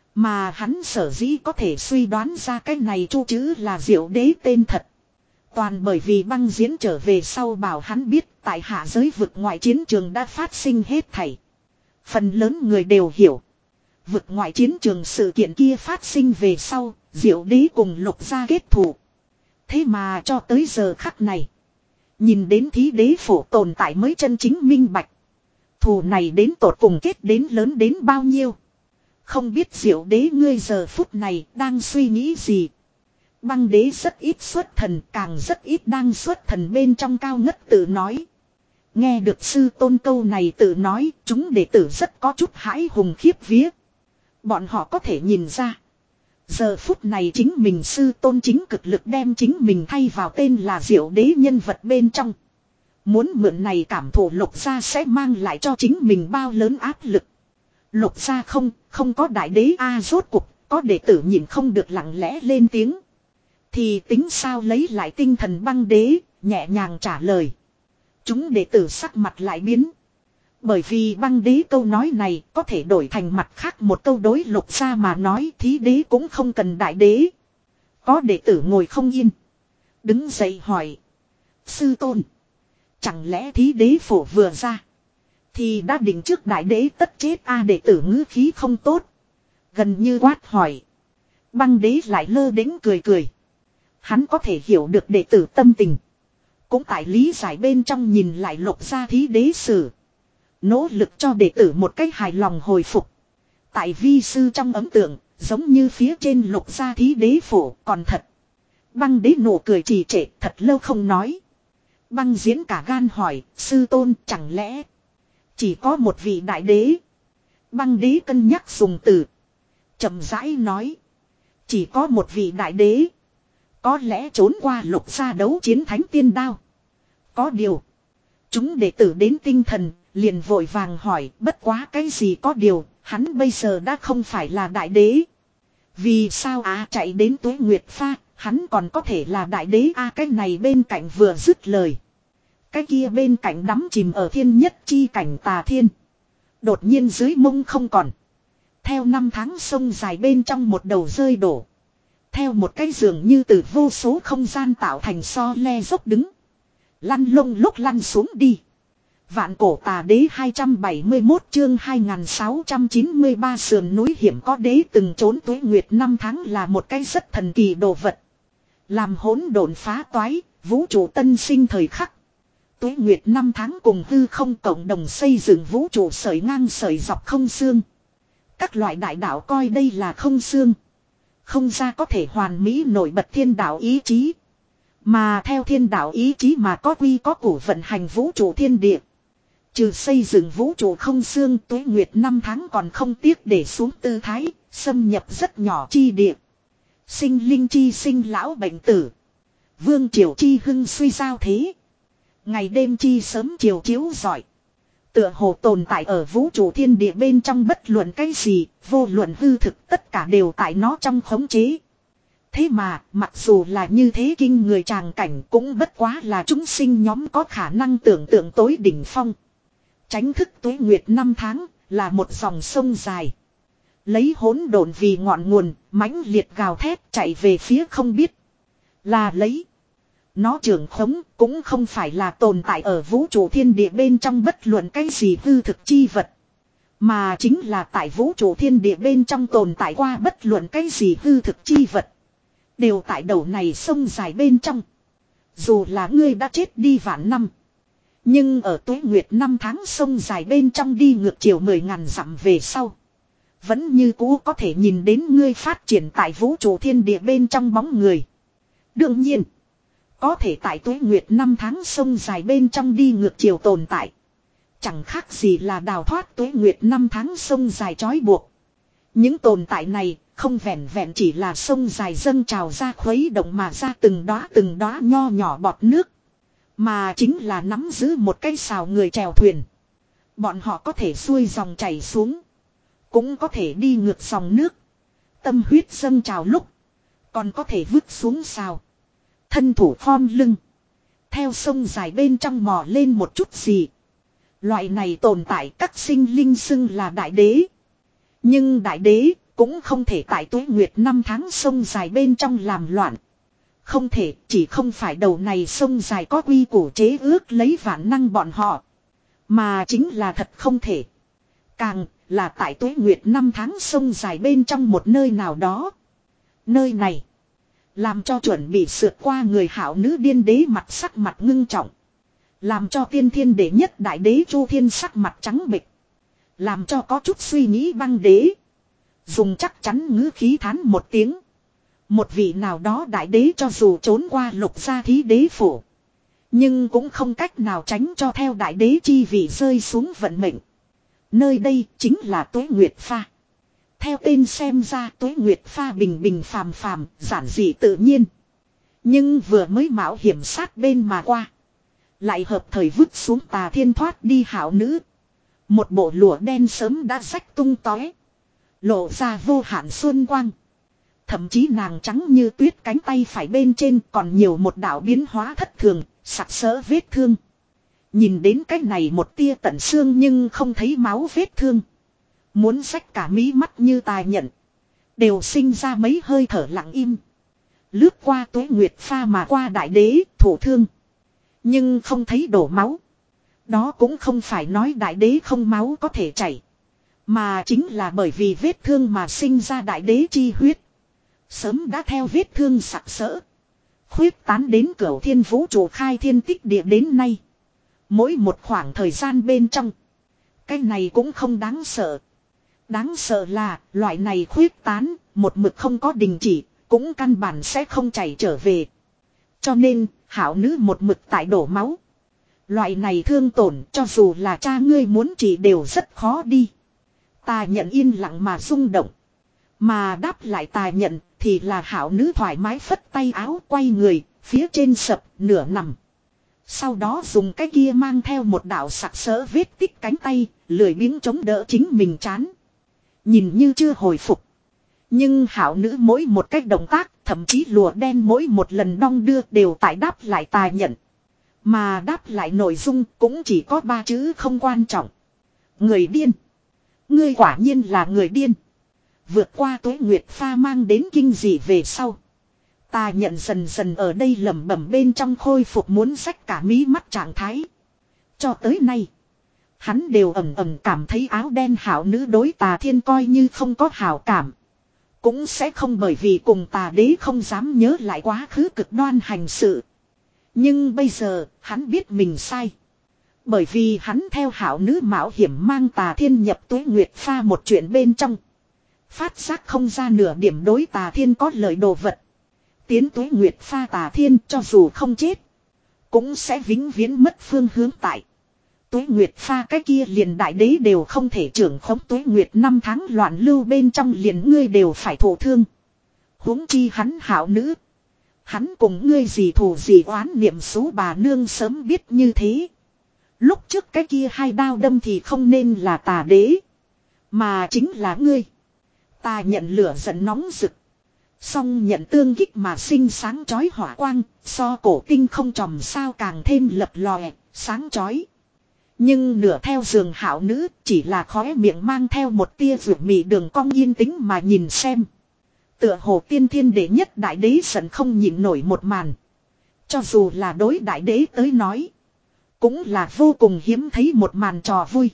Mà hắn sở dĩ có thể suy đoán ra cái này chu chữ là Diệu Đế tên thật. Toàn bởi vì băng diễn trở về sau bảo hắn biết tại hạ giới vực ngoại chiến trường đã phát sinh hết thảy. Phần lớn người đều hiểu. Vực ngoại chiến trường sự kiện kia phát sinh về sau, Diệu Đế cùng Lục Gia kết thù. Thế mà cho tới giờ khắc này, nhìn đến thí đế phổ tồn tại mới chân chính minh bạch. Thù này đến tột cùng kết đến lớn đến bao nhiêu. Không biết Diệu Đế ngươi giờ phút này đang suy nghĩ gì. Băng đế rất ít xuất thần, càng rất ít đang xuất thần bên trong cao ngất tự nói. Nghe được sư tôn câu này tự nói, chúng đệ tử rất có chút hãi hùng khiếp vía. Bọn họ có thể nhìn ra. Giờ phút này chính mình sư tôn chính cực lực đem chính mình thay vào tên là Diệu Đế nhân vật bên trong. Muốn mượn này cảm thụ Lục Gia sẽ mang lại cho chính mình bao lớn áp lực. Lục Gia không, không có đại đế a rốt cục, có đệ tử nhìn không được lặng lẽ lên tiếng. Thì tính sao lấy lại tinh thần băng đế, nhẹ nhàng trả lời. Chúng đệ tử sắc mặt lại biến. Bởi vì băng đế câu nói này có thể đổi thành mặt khác một câu đối Lục Gia mà nói thí đế cũng không cần đại đế. Có đệ tử ngồi không yên. Đứng dậy hỏi. Sư tôn. Chẳng lẽ thí đế phổ vừa ra. Thì đã định trước đại đế tất chết a đệ tử ngữ khí không tốt. Gần như quát hỏi. Băng đế lại lơ đễnh cười cười. Hắn có thể hiểu được đệ tử tâm tình. Cũng tại lý giải bên trong nhìn lại Lục Gia thí đế sử. Nỗ lực cho đệ tử một cách hài lòng hồi phục. Tại vi sư trong ấn tượng, giống như phía trên Lục Gia thí đế phổ còn thật. Băng đế nụ cười trì trệ thật lâu không nói. Băng diễn cả gan hỏi, sư tôn chẳng lẽ chỉ có một vị đại đế. Băng đế cân nhắc dùng từ. Chậm rãi nói. Chỉ có một vị đại đế. Có lẽ trốn qua Lục Gia đấu chiến thánh tiên đao. Có điều. Chúng đệ tử đến tinh thần, liền vội vàng hỏi bất quá cái gì có điều, hắn bây giờ đã không phải là đại đế. Vì sao á à, chạy đến Tuế Nguyệt Pha, hắn còn có thể là đại đế a à, cái này bên cạnh vừa dứt lời. Cái kia bên cạnh đắm chìm ở thiên nhất chi cảnh Tà Thiên. Đột nhiên dưới mông không còn. Theo năm tháng sông dài bên trong một đầu rơi đổ. Theo một cái giường như từ vô số không gian tạo thành so le dốc đứng. Lăn lông lúc lăn xuống đi. Vạn cổ tà đế hai trăm bảy mươi mốt chương hai nghìn sáu trăm chín mươi ba sườn núi hiểm có đế từng trốn Tuế Nguyệt năm tháng là một cái rất thần kỳ đồ vật. Làm hỗn độn phá toái, vũ trụ tân sinh thời khắc. Tuế Nguyệt năm tháng cùng hư không cộng đồng xây dựng vũ trụ sợi ngang sợi dọc không xương. Các loại đại đạo coi đây là không xương. Không ra có thể hoàn mỹ nổi bật thiên đạo ý chí. Mà theo thiên đạo ý chí mà có quy có củ vận hành vũ trụ thiên địa. Trừ xây dựng vũ trụ không xương Tuế Nguyệt năm tháng còn không tiếc để xuống tư thái, xâm nhập rất nhỏ chi địa. Sinh linh chi sinh lão bệnh tử. Vương triều chi hưng suy giao thế. Ngày đêm chi sớm chiều chiếu rọi. Tựa hồ tồn tại ở vũ trụ thiên địa bên trong bất luận cái gì, vô luận hư thực tất cả đều tại nó trong khống chế. Thế mà, mặc dù là như thế kinh người tràng cảnh cũng bất quá là chúng sinh nhóm có khả năng tưởng tượng tối đỉnh phong. Chánh thức Tuế Nguyệt năm tháng là một dòng sông dài. Lấy hỗn độn vì ngọn nguồn, mãnh liệt gào thét chạy về phía không biết. Là lấy. Nó trưởng khống cũng không phải là tồn tại ở vũ trụ thiên địa bên trong bất luận cái gì hư thực chi vật. Mà chính là tại vũ trụ thiên địa bên trong tồn tại qua bất luận cái gì hư thực chi vật. Đều tại đầu này sông dài bên trong. Dù là ngươi đã chết đi vạn năm. Nhưng ở Tuế Nguyệt năm tháng sông dài bên trong đi ngược chiều mười ngàn dặm về sau. Vẫn như cũ có thể nhìn đến ngươi phát triển tại vũ trụ thiên địa bên trong bóng người. Đương nhiên. Có thể tại Tuế Nguyệt năm tháng sông dài bên trong đi ngược chiều tồn tại. Chẳng khác gì là đào thoát Tuế Nguyệt năm tháng sông dài trói buộc. Những tồn tại này không vẹn vẹn chỉ là sông dài dâng trào ra khuấy động mà ra từng đóa từng đóa nho nhỏ bọt nước. Mà chính là nắm giữ một cái xào người chèo thuyền. Bọn họ có thể xuôi dòng chảy xuống. Cũng có thể đi ngược dòng nước. Tâm huyết dâng trào lúc. Còn có thể vứt xuống xào. Thân thủ khom lưng. Theo sông dài bên trong mò lên một chút gì. Loại này tồn tại các sinh linh xưng là đại đế. Nhưng đại đế cũng không thể tại Tuế Nguyệt năm tháng sông dài bên trong làm loạn. Không thể, chỉ không phải đầu này sông dài có quy củ chế ước lấy vạn năng bọn họ. Mà chính là thật không thể. Càng là tại Tuế Nguyệt năm tháng sông dài bên trong một nơi nào đó. Nơi này làm cho chuẩn bị sượt qua người hảo nữ điên đế mặt sắc mặt ngưng trọng. Làm cho tiên thiên đệ nhất đại đế Chu Thiên sắc mặt trắng bệch. Làm cho có chút suy nghĩ băng đế. Dùng chắc chắn ngữ khí thán một tiếng. Một vị nào đó đại đế cho dù trốn qua lục gia thí đế phủ. Nhưng cũng không cách nào tránh cho theo đại đế chi vị rơi xuống vận mệnh. Nơi đây chính là Tuế Nguyệt Pha. Theo tên xem ra Tuế Nguyệt Pha bình bình phàm phàm, giản dị tự nhiên. Nhưng vừa mới mạo hiểm sát bên mà qua. Lại hợp thời vứt xuống Tà Thiên thoát đi hảo nữ. Một bộ lụa đen sớm đã rách tung tóe. Lộ ra vô hạn xuân quang. Thậm chí nàng trắng như tuyết cánh tay phải bên trên còn nhiều một đạo biến hóa thất thường, sặc sỡ vết thương. Nhìn đến cái này một tia tận xương nhưng không thấy máu vết thương. Muốn xách cả mí mắt như tài nhận. Đều sinh ra mấy hơi thở lặng im. Lướt qua Tuế Nguyệt Pha mà qua đại đế, thổ thương. Nhưng không thấy đổ máu. Đó cũng không phải nói đại đế không máu có thể chảy. Mà chính là bởi vì vết thương mà sinh ra đại đế chi huyết. Sớm đã theo vết thương sặc sỡ. Khuyết tán đến cửu thiên vũ trụ khai thiên tích địa đến nay. Mỗi một khoảng thời gian bên trong. Cái này cũng không đáng sợ. Đáng sợ là loại này khuyết tán, một mực không có đình chỉ, cũng căn bản sẽ không chảy trở về. Cho nên, hảo nữ một mực tại đổ máu. Loại này thương tổn cho dù là cha ngươi muốn trị đều rất khó đi. Tà nhận yên lặng mà rung động. Mà đáp lại tà nhận thì là hảo nữ thoải mái phất tay áo quay người, phía trên sập, nửa nằm. Sau đó dùng cái kia mang theo một đạo sặc sỡ vết tích cánh tay, lười biếng chống đỡ chính mình chán. Nhìn như chưa hồi phục. Nhưng hảo nữ mỗi một cách động tác, thậm chí lùa đen mỗi một lần đong đưa đều tại đáp lại tà nhận. Mà đáp lại nội dung cũng chỉ có ba chữ không quan trọng. Người điên. Ngươi quả nhiên là người điên. Vượt qua Tuế Nguyệt Pha mang đến kinh dị về sau. Tà nhận dần dần ở đây lẩm bẩm bên trong khôi phục muốn xách cả mí mắt trạng thái. Cho tới nay. Hắn đều ẩm ẩm cảm thấy áo đen hảo nữ đối Tà Thiên coi như không có hảo cảm. Cũng sẽ không bởi vì cùng tà đế không dám nhớ lại quá khứ cực đoan hành sự. Nhưng bây giờ hắn biết mình sai. Bởi vì hắn theo hảo nữ mạo hiểm mang Tà Thiên nhập Tuế Nguyệt Pha một chuyện bên trong. Phát giác không ra nửa điểm đối Tà Thiên có lợi đồ vật. Tiến Tuế Nguyệt Pha Tà Thiên cho dù không chết. Cũng sẽ vĩnh viễn mất phương hướng tại. Tuế Nguyệt Pha cái kia liền đại đế đều không thể trưởng khống Tuế Nguyệt năm tháng loạn lưu bên trong liền ngươi đều phải thổ thương. Huống chi hắn hảo nữ. Hắn cùng ngươi gì thù gì oán niệm số bà nương sớm biết như thế. Lúc trước cái kia hai đao đâm thì không nên là tà đế. Mà chính là ngươi. Ta nhận lửa giận nóng rực. Song nhận tương kích mà sinh sáng chói hỏa quang. So cổ tinh không tròm sao càng thêm lập lòe, sáng chói. Nhưng nửa theo giường hảo nữ chỉ là khóe miệng mang theo một tia ruột mị đường cong yên tĩnh mà nhìn xem. Tựa hồ tiên thiên đệ nhất đại đế giận không nhịn nổi một màn. Cho dù là đối đại đế tới nói. Cũng là vô cùng hiếm thấy một màn trò vui.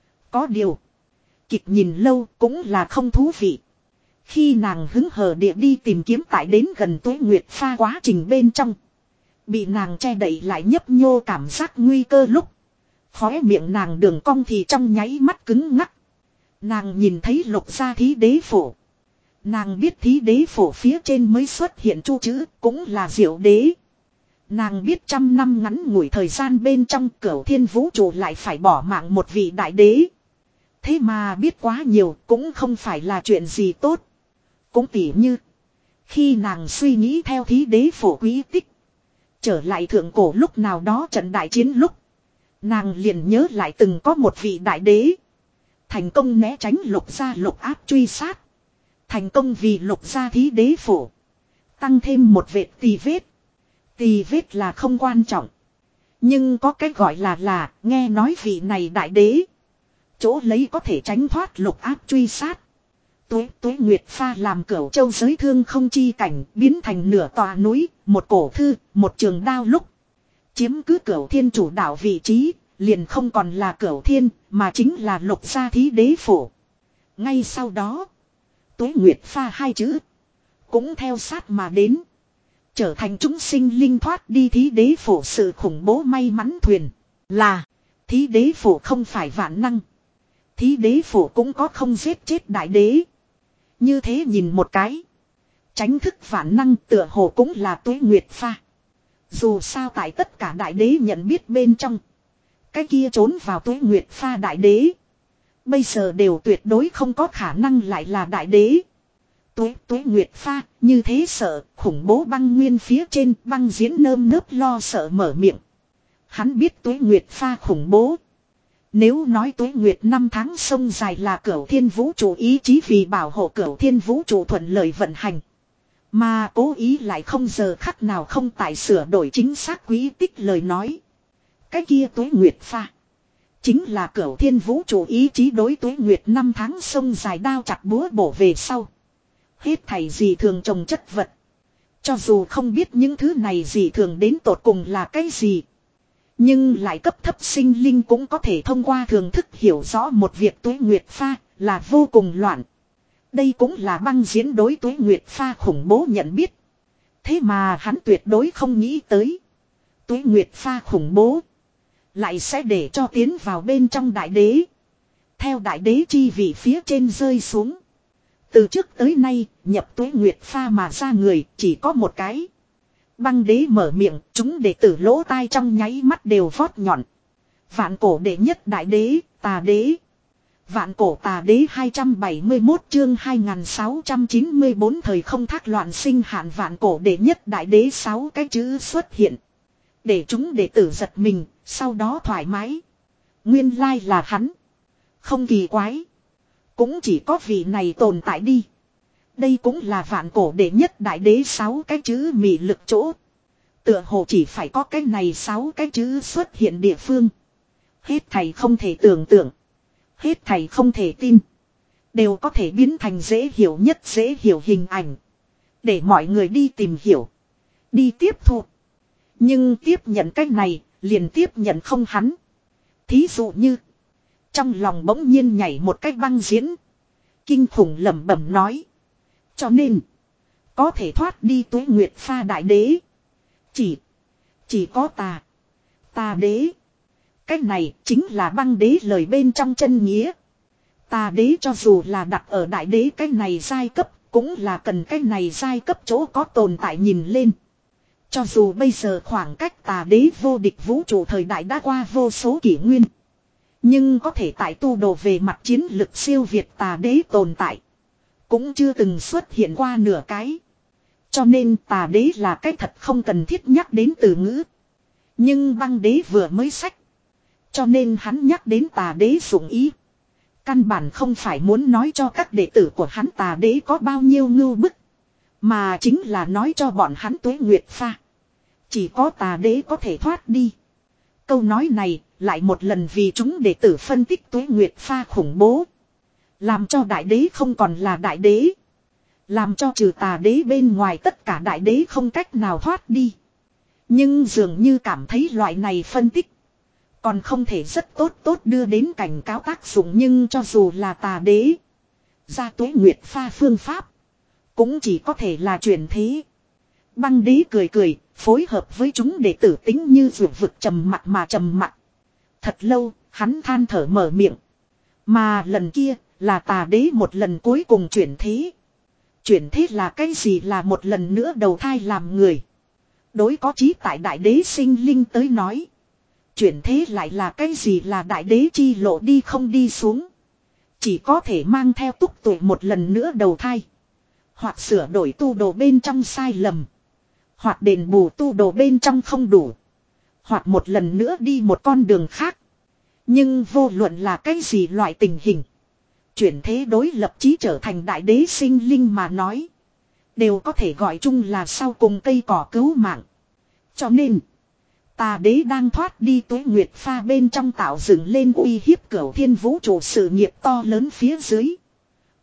Có điều. Kịch nhìn lâu cũng là không thú vị. Khi nàng hứng hờ địa đi tìm kiếm tại đến gần Tuế Nguyệt Pha quá trình bên trong. Bị nàng che đậy lại nhấp nhô cảm giác nguy cơ lúc. Khóe miệng nàng đường cong thì trong nháy mắt cứng ngắc. Nàng nhìn thấy lục gia thí đế phổ. Nàng biết thí đế phổ phía trên mới xuất hiện chu chữ cũng là diệu đế. Nàng biết trăm năm ngắn ngủi thời gian bên trong cửu thiên vũ trụ lại phải bỏ mạng một vị đại đế. Thế mà biết quá nhiều cũng không phải là chuyện gì tốt. Cũng tỉ như. Khi nàng suy nghĩ theo thí đế phổ quý tích. Trở lại thượng cổ lúc nào đó trận đại chiến lúc. Nàng liền nhớ lại từng có một vị đại đế. Thành công né tránh lục gia lục áp truy sát. Thành công vì lục gia thí đế phổ. Tăng thêm một vệt tì vết. Tì vết là không quan trọng. Nhưng có cái gọi là là nghe nói vị này đại đế. Chỗ lấy có thể tránh thoát lục áp truy sát. Tuế tuế nguyệt pha làm cửu châu giới thương không chi cảnh biến thành nửa tòa núi, một cổ thư, một trường đao lúc. Chiếm cứ cửu thiên chủ đạo vị trí, liền không còn là cửu thiên, mà chính là lục gia thí đế phủ. Ngay sau đó, tuế nguyệt pha hai chữ, cũng theo sát mà đến. Trở thành chúng sinh linh thoát đi thí đế phủ sự khủng bố may mắn thuyền. Là, thí đế phủ không phải vạn năng. Thí đế phủ cũng có không giết chết đại đế. Như thế nhìn một cái. Tránh thức vạn năng tựa hồ cũng là tuế nguyệt pha. Dù sao tại tất cả đại đế nhận biết bên trong. Cái kia trốn vào tuế nguyệt pha đại đế. Bây giờ đều tuyệt đối không có khả năng lại là đại đế. Tuế tuế nguyệt pha như thế sợ khủng bố băng nguyên phía trên băng diễn nơm nớp lo sợ mở miệng. Hắn biết tuế nguyệt pha khủng bố. Nếu nói tuế nguyệt năm tháng sông dài là cửu thiên vũ trụ ý chí vì bảo hộ cửu thiên vũ trụ thuận lợi vận hành. Mà cố ý lại không giờ khắc nào không tại sửa đổi chính xác quý tích lời nói. Cái kia tuế nguyệt pha. Chính là cửu thiên vũ trụ ý chí đối tuế nguyệt năm tháng sông dài đao chặt búa bổ về sau. Hết thảy gì thường trồng chất vật. Cho dù không biết những thứ này gì thường đến tột cùng là cái gì. Nhưng lại cấp thấp sinh linh cũng có thể thông qua thường thức hiểu rõ một việc tuế nguyệt pha là vô cùng loạn. Đây cũng là băng diễn đối tuế nguyệt pha khủng bố nhận biết. Thế mà hắn tuyệt đối không nghĩ tới. Tuế nguyệt pha khủng bố. Lại sẽ để cho tiến vào bên trong đại đế. Theo đại đế chi vị phía trên rơi xuống. Từ trước tới nay nhập tuế nguyệt pha mà ra người chỉ có một cái. Băng đế mở miệng, chúng đệ tử lỗ tai trong nháy mắt đều vót nhọn. Vạn cổ đệ nhất đại đế, tà đế. Vạn cổ tà đế hai trăm bảy mươi mốt chương hai nghìn sáu trăm chín mươi bốn thời không thác loạn sinh hạn vạn cổ đệ nhất đại đế sáu cái chữ xuất hiện. Để chúng đệ tử giật mình, sau đó thoải mái. Nguyên lai là hắn. Không kỳ quái. Cũng chỉ có vị này tồn tại đi. Đây cũng là vạn cổ đệ nhất đại đế sáu cái chữ mị lực chỗ. Tựa hồ chỉ phải có cái này sáu cái chữ xuất hiện địa phương. Hết thầy không thể tưởng tượng. Hết thầy không thể tin. Đều có thể biến thành dễ hiểu nhất dễ hiểu hình ảnh. Để mọi người đi tìm hiểu. Đi tiếp thu. Nhưng tiếp nhận cái này liền tiếp nhận không hắn. Thí dụ như. Trong lòng bỗng nhiên nhảy một cái băng diễn. Kinh khủng lẩm bẩm nói. Cho nên. Có thể thoát đi tuế nguyệt pha đại đế. Chỉ. Chỉ có tà. Tà đế. Cái này chính là băng đế lời bên trong chân nghĩa. Tà đế cho dù là đặt ở đại đế cái này giai cấp. Cũng là cần cái này giai cấp chỗ có tồn tại nhìn lên. Cho dù bây giờ khoảng cách tà đế vô địch vũ trụ thời đại đã qua vô số kỷ nguyên. Nhưng có thể tại tu đồ về mặt chiến lực siêu việt tà đế tồn tại. Cũng chưa từng xuất hiện qua nửa cái. Cho nên tà đế là cái thật không cần thiết nhắc đến từ ngữ. Nhưng băng đế vừa mới sách. Cho nên hắn nhắc đến tà đế dụng ý. Căn bản không phải muốn nói cho các đệ tử của hắn tà đế có bao nhiêu ngưu bức. Mà chính là nói cho bọn hắn tuế nguyệt pha. Chỉ có tà đế có thể thoát đi. Câu nói này lại một lần vì chúng đệ tử phân tích tuế nguyệt pha khủng bố. Làm cho đại đế không còn là đại đế. Làm cho trừ tà đế bên ngoài tất cả đại đế không cách nào thoát đi. Nhưng dường như cảm thấy loại này phân tích. Còn không thể rất tốt tốt đưa đến cảnh cáo tác dụng. Nhưng cho dù là tà đế. Ra tuế nguyệt pha phương pháp. Cũng chỉ có thể là chuyển thế. Băng đế cười cười. Phối hợp với chúng để tử tính như vượt vực trầm mặt mà trầm mặt. Thật lâu hắn than thở mở miệng. Mà lần kia là tà đế một lần cuối cùng chuyển thế. Chuyển thế là cái gì là một lần nữa đầu thai làm người. Đối có chí tại đại đế sinh linh tới nói. Chuyển thế lại là cái gì là đại đế chi lộ đi không đi xuống. Chỉ có thể mang theo túc tuổi một lần nữa đầu thai. Hoặc sửa đổi tu đồ bên trong sai lầm. Hoặc đền bù tu đồ bên trong không đủ. Hoặc một lần nữa đi một con đường khác. Nhưng vô luận là cái gì loại tình hình. Chuyển thế đối lập chí trở thành đại đế sinh linh mà nói. Đều có thể gọi chung là sau cùng cây cỏ cứu mạng. Cho nên. Tà đế đang thoát đi tuế nguyệt pha bên trong tạo dựng lên uy hiếp cửu thiên vũ trụ sự nghiệp to lớn phía dưới.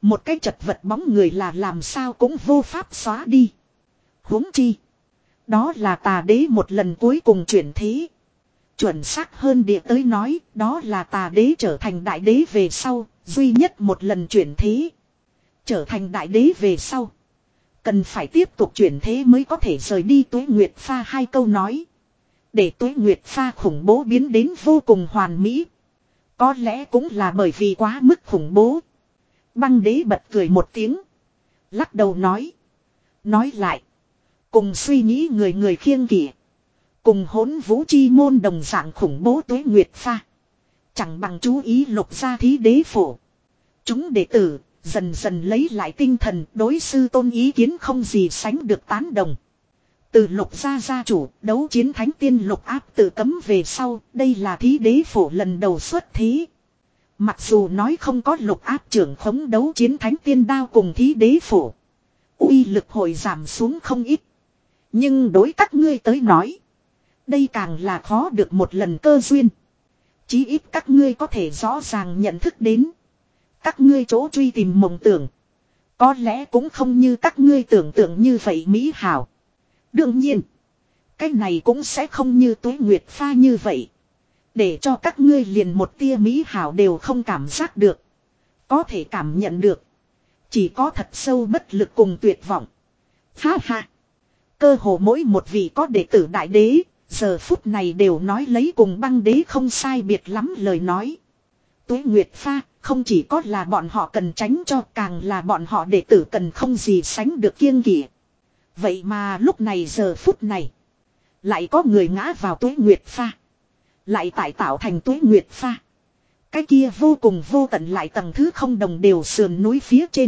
Một cái chật vật bóng người là làm sao cũng vô pháp xóa đi. Huống chi. Đó là tà đế một lần cuối cùng chuyển thế. Chuẩn xác hơn địa tới nói, đó là tà đế trở thành đại đế về sau, duy nhất một lần chuyển thế. Trở thành đại đế về sau. Cần phải tiếp tục chuyển thế mới có thể rời đi Tuế Nguyệt Pha hai câu nói. Để Tuế Nguyệt Pha khủng bố biến đến vô cùng hoàn mỹ. Có lẽ cũng là bởi vì quá mức khủng bố. Băng đế bật cười một tiếng. Lắc đầu nói. Nói lại. Cùng suy nghĩ người người khiêng kỵ. Cùng hỗn vũ chi môn đồng dạng khủng bố Tuế Nguyệt Pha. Chẳng bằng chú ý lục gia thí đế phổ. Chúng đệ tử dần dần lấy lại tinh thần, đối sư tôn ý kiến không gì sánh được tán đồng. Từ lục gia gia chủ đấu chiến thánh tiên lục áp tự cấm về sau, đây là thí đế phổ lần đầu xuất thí. Mặc dù nói không có lục áp trưởng khống đấu chiến thánh tiên đao cùng thí đế phổ, uy lực hội giảm xuống không ít. Nhưng đối các ngươi tới nói, đây càng là khó được một lần cơ duyên. Chí ít các ngươi có thể rõ ràng nhận thức đến. Các ngươi chỗ truy tìm mộng tưởng. Có lẽ cũng không như các ngươi tưởng tượng như vậy mỹ hảo. Đương nhiên. Cái này cũng sẽ không như Tuế Nguyệt Pha như vậy. Để cho các ngươi liền một tia mỹ hảo đều không cảm giác được. Có thể cảm nhận được. Chỉ có thật sâu bất lực cùng tuyệt vọng. Ha ha. Cơ hồ mỗi một vị có đệ tử đại đế. Giờ phút này đều nói lấy cùng băng đế không sai biệt lắm lời nói. Tuế Nguyệt Pha không chỉ có là bọn họ cần tránh cho, càng là bọn họ đệ tử cần không gì sánh được kiêng kỵ. Vậy mà lúc này giờ phút này. Lại có người ngã vào Tuế Nguyệt Pha. Lại tại tạo thành Tuế Nguyệt Pha. Cái kia vô cùng vô tận lại tầng thứ không đồng đều sườn núi phía trên.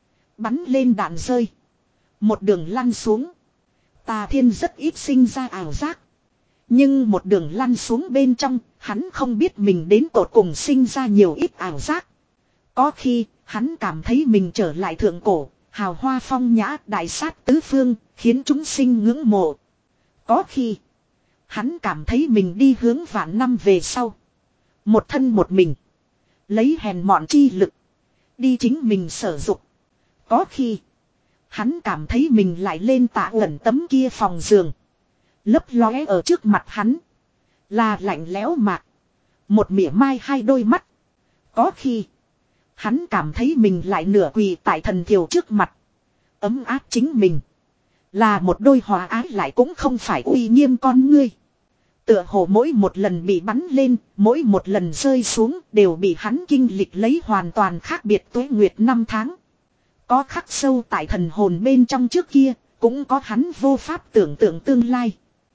Bắn lên đạn rơi. Một đường lăn xuống. Tà Thiên rất ít sinh ra ảo giác. Nhưng một đường lăn xuống bên trong, hắn không biết mình đến tột cùng sinh ra nhiều ít ảo giác. Có khi, hắn cảm thấy mình trở lại thượng cổ, hào hoa phong nhã đại sát tứ phương, khiến chúng sinh ngưỡng mộ. Có khi, hắn cảm thấy mình đi hướng vạn năm về sau. Một thân một mình, lấy hèn mọn chi lực, đi chính mình sở dục. Có khi, hắn cảm thấy mình lại lên tạ ẩn tấm kia phòng giường. Lấp lóe ở trước mặt hắn. Là lạnh lẽo mạc. Một mỉa mai hai đôi mắt. Có khi. Hắn cảm thấy mình lại nửa quỳ tại thần thiều trước mặt. Ấm áp chính mình. Là một đôi hòa ái lại cũng không phải uy nghiêm con ngươi. Tựa hồ mỗi một lần bị bắn lên. Mỗi một lần rơi xuống. Đều bị hắn kinh lịch lấy hoàn toàn khác biệt tuế nguyệt năm tháng. Có khắc sâu tại thần hồn bên trong trước kia. Cũng có hắn vô pháp tưởng tượng tương lai.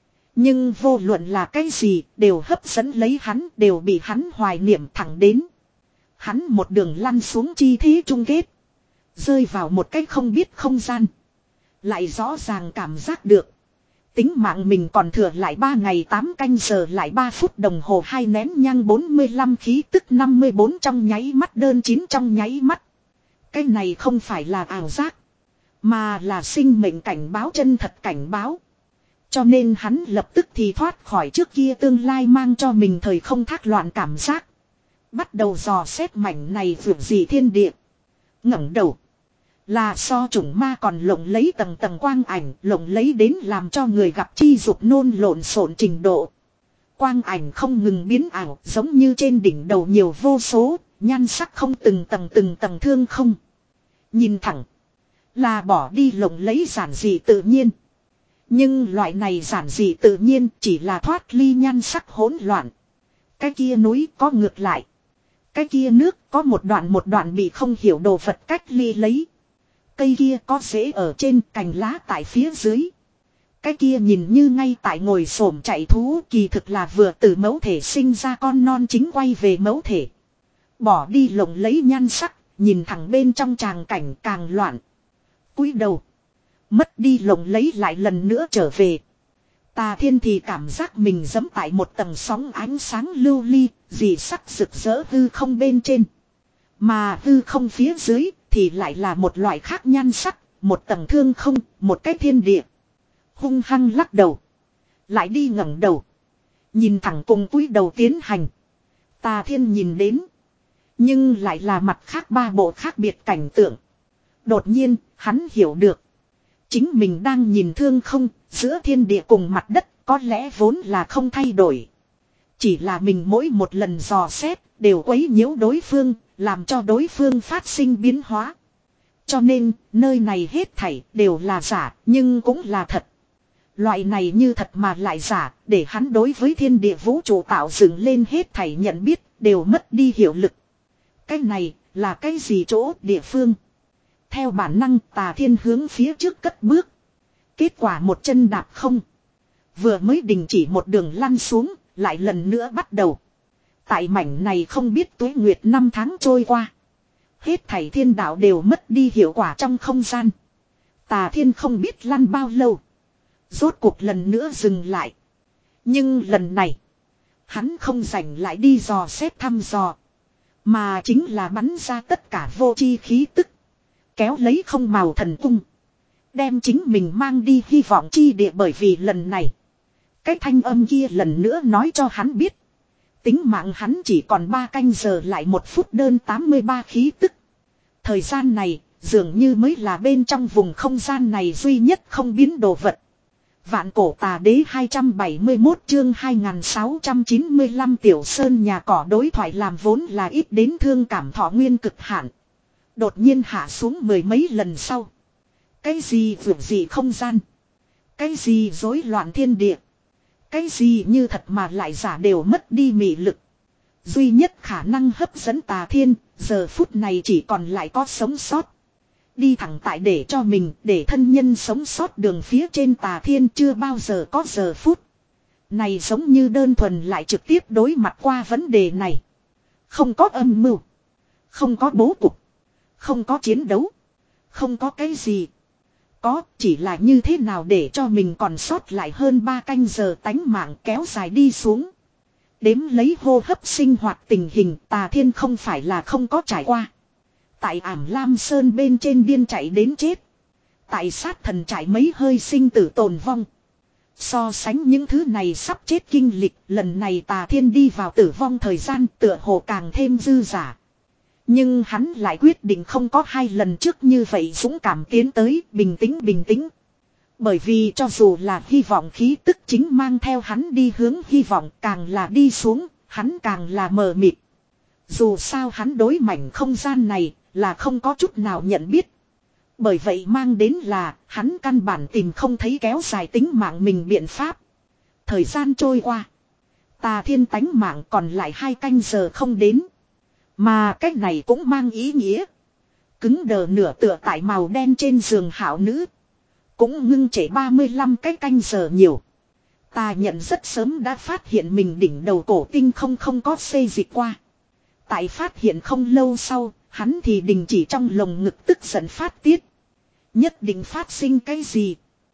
Nhưng vô luận là cái gì đều hấp dẫn lấy hắn, đều bị hắn hoài niệm thẳng đến. Hắn một đường lăn xuống chi thế chung kết. Rơi vào một cái không biết không gian. Lại rõ ràng cảm giác được. Tính mạng mình còn thừa lại ba ngày tám canh giờ lại ba phút đồng hồ hai nén nhang bốn mươi lăm khí tức năm mươi bốn trong nháy mắt đơn chín trong nháy mắt. Cái này không phải là ảo giác. Mà là sinh mệnh cảnh báo, chân thật cảnh báo. Cho nên hắn lập tức thì thoát khỏi trước kia tương lai mang cho mình thời không thác loạn cảm giác. Bắt đầu dò xét mảnh này vượt gì thiên địa. Ngẩng đầu. Là so chủng ma còn lộng lấy tầng tầng quang ảnh, lộng lấy đến làm cho người gặp chi dục nôn lộn xộn trình độ. Quang ảnh không ngừng biến ảo, giống như trên đỉnh đầu nhiều vô số, nhan sắc không từng tầng từng tầng thương không. Nhìn thẳng. Là bỏ đi lộng lấy giản dị tự nhiên. Nhưng loại này giản dị tự nhiên chỉ là thoát ly nhan sắc hỗn loạn. Cái kia núi có ngược lại. Cái kia nước có một đoạn một đoạn bị không hiểu đồ vật cách ly lấy. Cây kia có rễ ở trên, cành lá tại phía dưới. Cái kia nhìn như ngay tại ngồi xổm chạy thú, kỳ thực là vừa từ mẫu thể sinh ra con non chính quay về mẫu thể. Bỏ đi lộng lấy nhan sắc, nhìn thẳng bên trong tràng cảnh càng loạn. Cúi đầu. Mất đi lộng lấy lại lần nữa trở về. Tà Thiên thì cảm giác mình giẫm tại một tầng sóng ánh sáng lưu ly, dị sắc rực rỡ hư không bên trên. Mà hư không phía dưới thì lại là một loại khác nhan sắc, một tầng thương không, một cái thiên địa. Hung hăng lắc đầu. Lại đi ngẩng đầu. Nhìn thẳng cùng cúi đầu tiến hành. Tà Thiên nhìn đến. Nhưng lại là mặt khác ba bộ khác biệt cảnh tượng. Đột nhiên, hắn hiểu được. Chính mình đang nhìn thương không, giữa thiên địa cùng mặt đất, có lẽ vốn là không thay đổi. Chỉ là mình mỗi một lần dò xét, đều quấy nhiễu đối phương, làm cho đối phương phát sinh biến hóa. Cho nên, nơi này hết thảy đều là giả, nhưng cũng là thật. Loại này như thật mà lại giả, để hắn đối với thiên địa vũ trụ tạo dựng lên hết thảy nhận biết, đều mất đi hiệu lực. Cái này, là cái gì chỗ địa phương? Theo bản năng Tà Thiên hướng phía trước cất bước. Kết quả một chân đạp không. Vừa mới đình chỉ một đường lăn xuống, lại lần nữa bắt đầu. Tại mảnh này không biết tuế nguyệt năm tháng trôi qua. Hết thảy thiên đạo đều mất đi hiệu quả trong không gian. Tà Thiên không biết lăn bao lâu. Rốt cuộc lần nữa dừng lại. Nhưng lần này, hắn không rảnh lại đi dò xét thăm dò. Mà chính là bắn ra tất cả vô chi khí tức. Kéo lấy không màu thần cung. Đem chính mình mang đi hy vọng chi địa, bởi vì lần này. Cái thanh âm kia lần nữa nói cho hắn biết. Tính mạng hắn chỉ còn ba canh giờ lại một phút đơn tám mươi ba khí tức. Thời gian này dường như mới là bên trong vùng không gian này duy nhất không biến đồ vật. Vạn cổ tà đế hai trăm bảy mươi mốt chương hai nghìn sáu trăm chín mươi lăm Tiểu Sơn nhà cỏ đối thoại làm vốn là ít đến thương cảm thọ nguyên cực hạn. Đột nhiên hạ xuống mười mấy lần sau. Cái gì vượt gì không gian. Cái gì rối loạn thiên địa. Cái gì như thật mà lại giả đều mất đi mị lực. Duy nhất khả năng hấp dẫn Tà Thiên, giờ phút này chỉ còn lại có sống sót. Đi thẳng tại để cho mình, để thân nhân sống sót đường phía trên Tà Thiên chưa bao giờ có giờ phút. Này giống như đơn thuần lại trực tiếp đối mặt qua vấn đề này. Không có âm mưu. Không có bố cục. Không có chiến đấu. Không có cái gì. Có chỉ là như thế nào để cho mình còn sót lại hơn ba canh giờ tánh mạng kéo dài đi xuống. Đếm lấy hô hấp sinh hoạt tình hình Tà Thiên không phải là không có trải qua. Tại Ảm Lam Sơn bên trên điên chạy đến chết. Tại sát thần trải mấy hơi sinh tử tồn vong. So sánh những thứ này sắp chết kinh lịch, lần này Tà Thiên đi vào tử vong thời gian tựa hồ càng thêm dư giả. Nhưng hắn lại quyết định không có hai lần trước như vậy dũng cảm tiến tới, bình tĩnh bình tĩnh. Bởi vì cho dù là hy vọng khí tức chính mang theo hắn đi hướng hy vọng, càng là đi xuống, hắn càng là mờ mịt. Dù sao hắn đối mảnh không gian này là không có chút nào nhận biết. Bởi vậy mang đến là hắn căn bản tìm không thấy kéo dài tính mạng mình biện pháp. Thời gian trôi qua. Tà Thiên tánh mạng còn lại hai canh giờ không đến. Mà cách này cũng mang ý nghĩa. Cứng đờ nửa tựa tại màu đen trên giường hảo nữ. Cũng ngưng trễ ba mươi lăm cái canh giờ nhiều. Ta nhận rất sớm đã phát hiện mình đỉnh đầu cổ tinh không không có xê dịch qua. Tại phát hiện không lâu sau, hắn thì đình chỉ trong lồng ngực tức giận phát tiết. Nhất định phát sinh cái gì?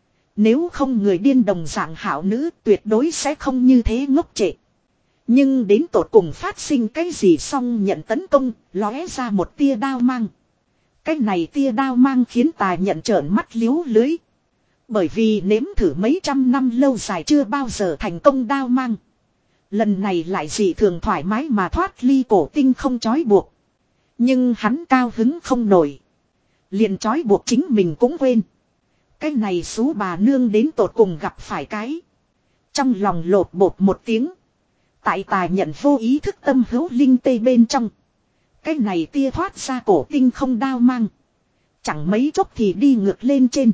Nếu không người điên đồng dạng hảo nữ tuyệt đối sẽ không như thế ngốc trệ. Nhưng đến tột cùng phát sinh cái gì xong nhận tấn công, lóe ra một tia đao mang. Cái này tia đao mang khiến Tà Nhận trợn mắt liếu lưới. Bởi vì nếm thử mấy trăm năm lâu dài chưa bao giờ thành công đao mang. Lần này lại dị thường thoải mái mà thoát ly cổ tinh không trói buộc. Nhưng hắn cao hứng không nổi. Liền trói buộc chính mình cũng quên. Cái này xú bà nương đến tột cùng gặp phải cái. Trong lòng lột bột một tiếng. Tại Tà Nhận vô ý thức tâm hữu linh tê bên trong. Cái này tia thoát ra cổ tinh không đao mang. Chẳng mấy chốc thì đi ngược lên trên.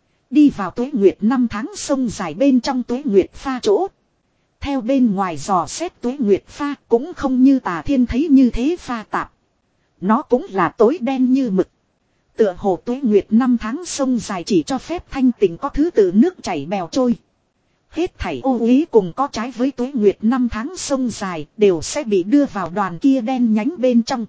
Đi vào tuế nguyệt năm tháng sông dài bên trong tuế nguyệt pha chỗ. Theo bên ngoài dò xét tuế nguyệt pha cũng không như Tà Thiên thấy như thế pha tạp. Nó cũng là tối đen như mực. Tựa hồ tuế nguyệt năm tháng sông dài chỉ cho phép thanh tịnh có thứ tự nước chảy bèo trôi. Hết thảy ô uế cùng có trái với tuế nguyệt năm tháng sông dài đều sẽ bị đưa vào đoàn kia đen nhánh bên trong.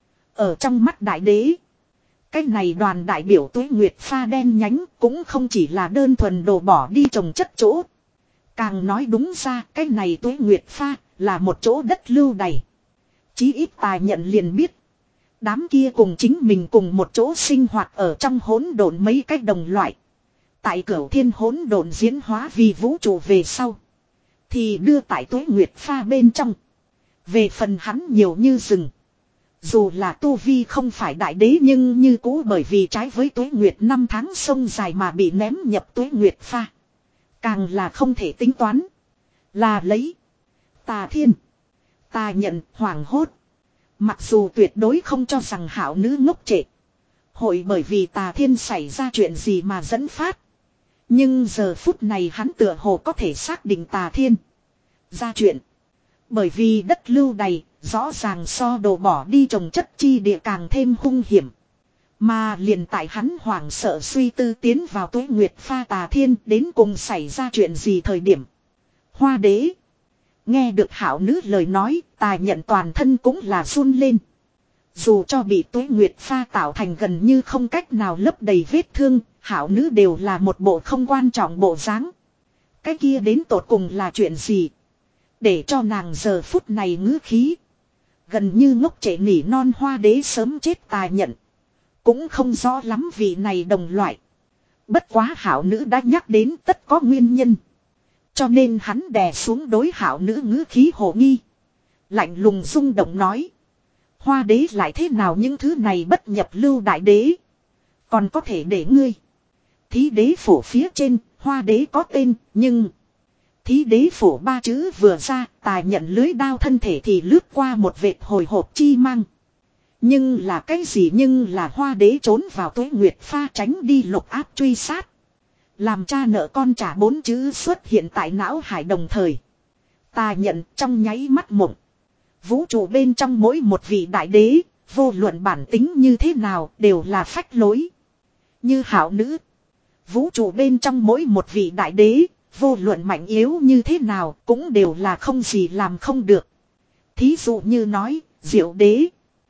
Ở trong mắt đại đế. Cái này đoàn đại biểu tuế nguyệt pha đen nhánh cũng không chỉ là đơn thuần đồ bỏ đi trồng chất chỗ. Càng nói đúng ra cái này tuế nguyệt pha là một chỗ đất lưu đày. Chí ít Tà Nhận liền biết. Đám kia cùng chính mình cùng một chỗ sinh hoạt ở trong hỗn độn mấy cách đồng loại. Tại cửu thiên hỗn độn diễn hóa vì vũ trụ về sau. Thì đưa tại tuế nguyệt pha bên trong. Về phần hắn nhiều như rừng. Dù là tu vi không phải đại đế nhưng như cũ bởi vì trái với tuế nguyệt năm tháng sông dài mà bị ném nhập tuế nguyệt pha. Càng là không thể tính toán. Là lấy. Tà thiên. Tà nhận hoảng hốt. Mặc dù tuyệt đối không cho rằng hảo nữ ngốc trệ. Hội bởi vì tà thiên xảy ra chuyện gì mà dẫn phát. Nhưng giờ phút này hắn tựa hồ có thể xác định tà thiên ra chuyện. Bởi vì đất lưu đầy, rõ ràng so đồ bỏ đi trồng chất chi địa càng thêm hung hiểm. Mà liền tại hắn hoảng sợ suy tư tiến vào tuế nguyệt pha tà thiên đến cùng xảy ra chuyện gì thời điểm. Hoa đế. Nghe được hảo nữ lời nói, tà nhận toàn thân cũng là run lên. Dù cho bị tuế nguyệt pha tạo thành gần như không cách nào lấp đầy vết thương, hảo nữ đều là một bộ không quan trọng bộ dáng. Cái kia đến tột cùng là chuyện gì? Để cho nàng giờ phút này ngữ khí. Gần như ngốc trệ nỉ non hoa đế sớm chết tà nhận. Cũng không rõ lắm vì này đồng loại. Bất quá hảo nữ đã nhắc đến tất có nguyên nhân. Cho nên hắn đè xuống đối hảo nữ ngữ khí hồ nghi. Lạnh lùng rung động nói. Hoa đế lại thế nào những thứ này bất nhập lưu đại đế. Còn có thể để ngươi. Thí đế phủ phía trên, hoa đế có tên, nhưng... Thí đế phủ ba chữ vừa ra, tài nhận lưới đao thân thể thì lướt qua một vệt hồi hộp chi mang. Nhưng là cái gì nhưng là hoa đế trốn vào tuế nguyệt pha tránh đi lục áp truy sát. Làm cha nợ con trả bốn chữ xuất hiện tại não hải đồng thời. Ta nhận trong nháy mắt mộng. Vũ trụ bên trong mỗi một vị đại đế, vô luận bản tính như thế nào đều là phách lối. Như hảo nữ. Vũ trụ bên trong mỗi một vị đại đế, vô luận mạnh yếu như thế nào cũng đều là không gì làm không được. Thí dụ như nói, diệu đế.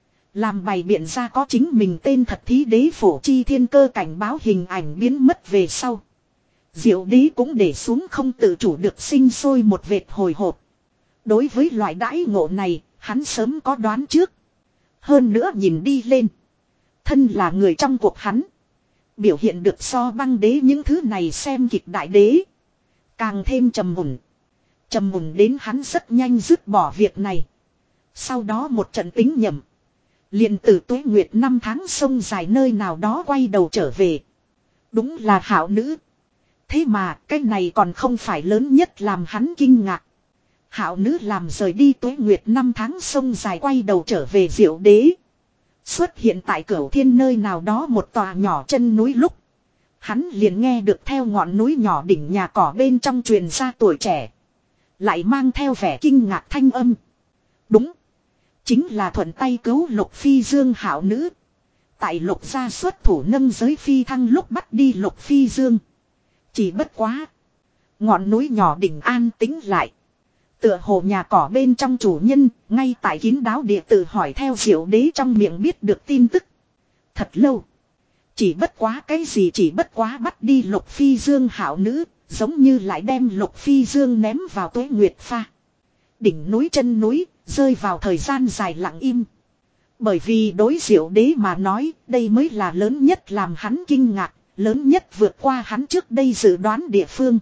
Làm bày biện ra có chính mình tên thật thí đế phổ chi thiên cơ cảnh báo hình ảnh biến mất về sau. Diệu đế cũng để xuống không tự chủ được sinh sôi một vệt hồi hộp. Đối với loại đãi ngộ này, hắn sớm có đoán trước. Hơn nữa nhìn đi lên. Thân là người trong cuộc hắn. Biểu hiện được so băng đế những thứ này xem kịch đại đế. Càng thêm trầm mùn. Trầm mùn đến hắn rất nhanh dứt bỏ việc này. Sau đó một trận tính nhầm. Liền từ tuế nguyệt năm tháng sông dài nơi nào đó quay đầu trở về. Đúng là hảo nữ. Thế mà cái này còn không phải lớn nhất làm hắn kinh ngạc. Hảo nữ làm rời đi tuế nguyệt năm tháng sông dài quay đầu trở về diệu đế. Xuất hiện tại cửu thiên nơi nào đó một tòa nhỏ chân núi lúc. Hắn liền nghe được theo ngọn núi nhỏ đỉnh nhà cỏ bên trong truyền ra tuổi trẻ. Lại mang theo vẻ kinh ngạc thanh âm. Đúng. Chính là thuận tay cứu Lục Phi Dương hảo nữ. Tại Lục gia xuất thủ nâng giới phi thăng lúc bắt đi Lục Phi Dương. Chỉ bất quá. Ngọn núi nhỏ đỉnh an tĩnh lại. Tựa hồ nhà cỏ bên trong chủ nhân, ngay tại kín đáo địa tự hỏi theo diệu đế trong miệng biết được tin tức. Thật lâu. Chỉ bất quá cái gì chỉ bất quá bắt đi Lục Phi Dương hảo nữ, giống như lại đem Lục Phi Dương ném vào tuế nguyệt pha. Đỉnh núi chân núi, rơi vào thời gian dài lặng im. Bởi vì đối diệu đế mà nói, đây mới là lớn nhất làm hắn kinh ngạc, lớn nhất vượt qua hắn trước đây dự đoán địa phương.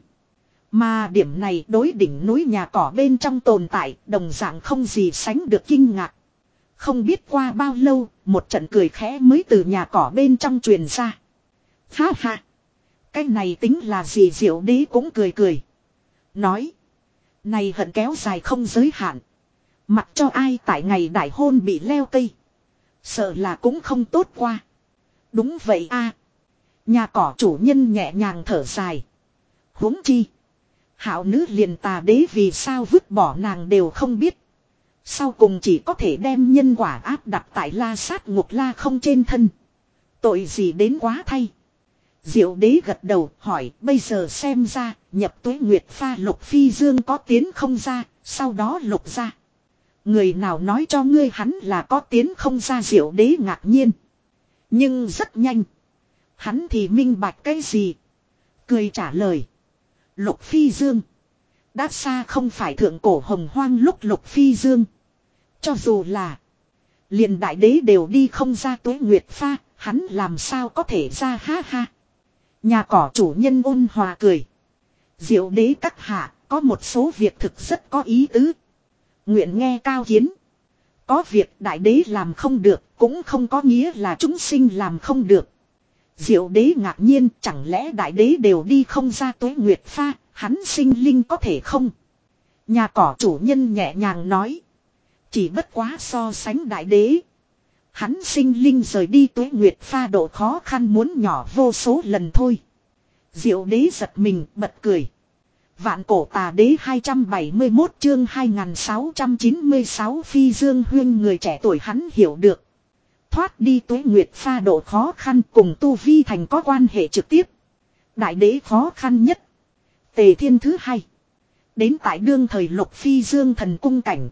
Mà điểm này đối đỉnh núi nhà cỏ bên trong tồn tại, đồng dạng không gì sánh được kinh ngạc. Không biết qua bao lâu, một trận cười khẽ mới từ nhà cỏ bên trong truyền ra. Ha ha! Cái này tính là gì diệu đế cũng cười cười. Nói. Này hận kéo dài không giới hạn. Mặc cho ai tại ngày đại hôn bị leo cây. Sợ là cũng không tốt qua. Đúng vậy a. Nhà cỏ chủ nhân nhẹ nhàng thở dài. Huống chi. Hảo nữ liền tà đế vì sao vứt bỏ nàng đều không biết. Sau cùng chỉ có thể đem nhân quả áp đặt tại la sát ngục la không trên thân. Tội gì đến quá thay. Diệu đế gật đầu hỏi bây giờ xem ra nhập tuế nguyệt pha Lục Phi Dương có tiến không ra, sau đó lục ra. Người nào nói cho ngươi hắn là có tiến không ra diệu đế ngạc nhiên. Nhưng rất nhanh. Hắn thì minh bạch cái gì. Cười trả lời. Lục Phi Dương. Đã xa không phải thượng cổ hồng hoang lúc Lục Phi Dương. Cho dù là. Liền đại đế đều đi không ra tuế nguyệt pha. Hắn làm sao có thể ra ha ha. Nhà cỏ chủ nhân ôn hòa cười. Diệu đế các hạ có một số việc thực rất có ý tứ. Nguyện nghe cao kiến. Có việc đại đế làm không được, cũng không có nghĩa là chúng sinh làm không được. Diệu đế ngạc nhiên, chẳng lẽ đại đế đều đi không ra Tuế Nguyệt Pha, hắn sinh linh có thể không? Nhà cỏ chủ nhân nhẹ nhàng nói. Chỉ bất quá so sánh đại đế. Hắn sinh linh rời đi Tuế Nguyệt Pha độ khó khăn muốn nhỏ vô số lần thôi. Diệu đế giật mình bật cười. Vạn cổ tà đế hai trăm bảy mươi mốt chương hai nghìn sáu trăm chín mươi sáu Phi Dương Huyên người trẻ tuổi hắn hiểu được. Thoát đi Tuế Nguyệt Pha độ khó khăn cùng tu vi thành có quan hệ trực tiếp. Đại đế khó khăn nhất. Tề Thiên thứ hai. Đến tại đương thời Lục Phi Dương thần cung cảnh.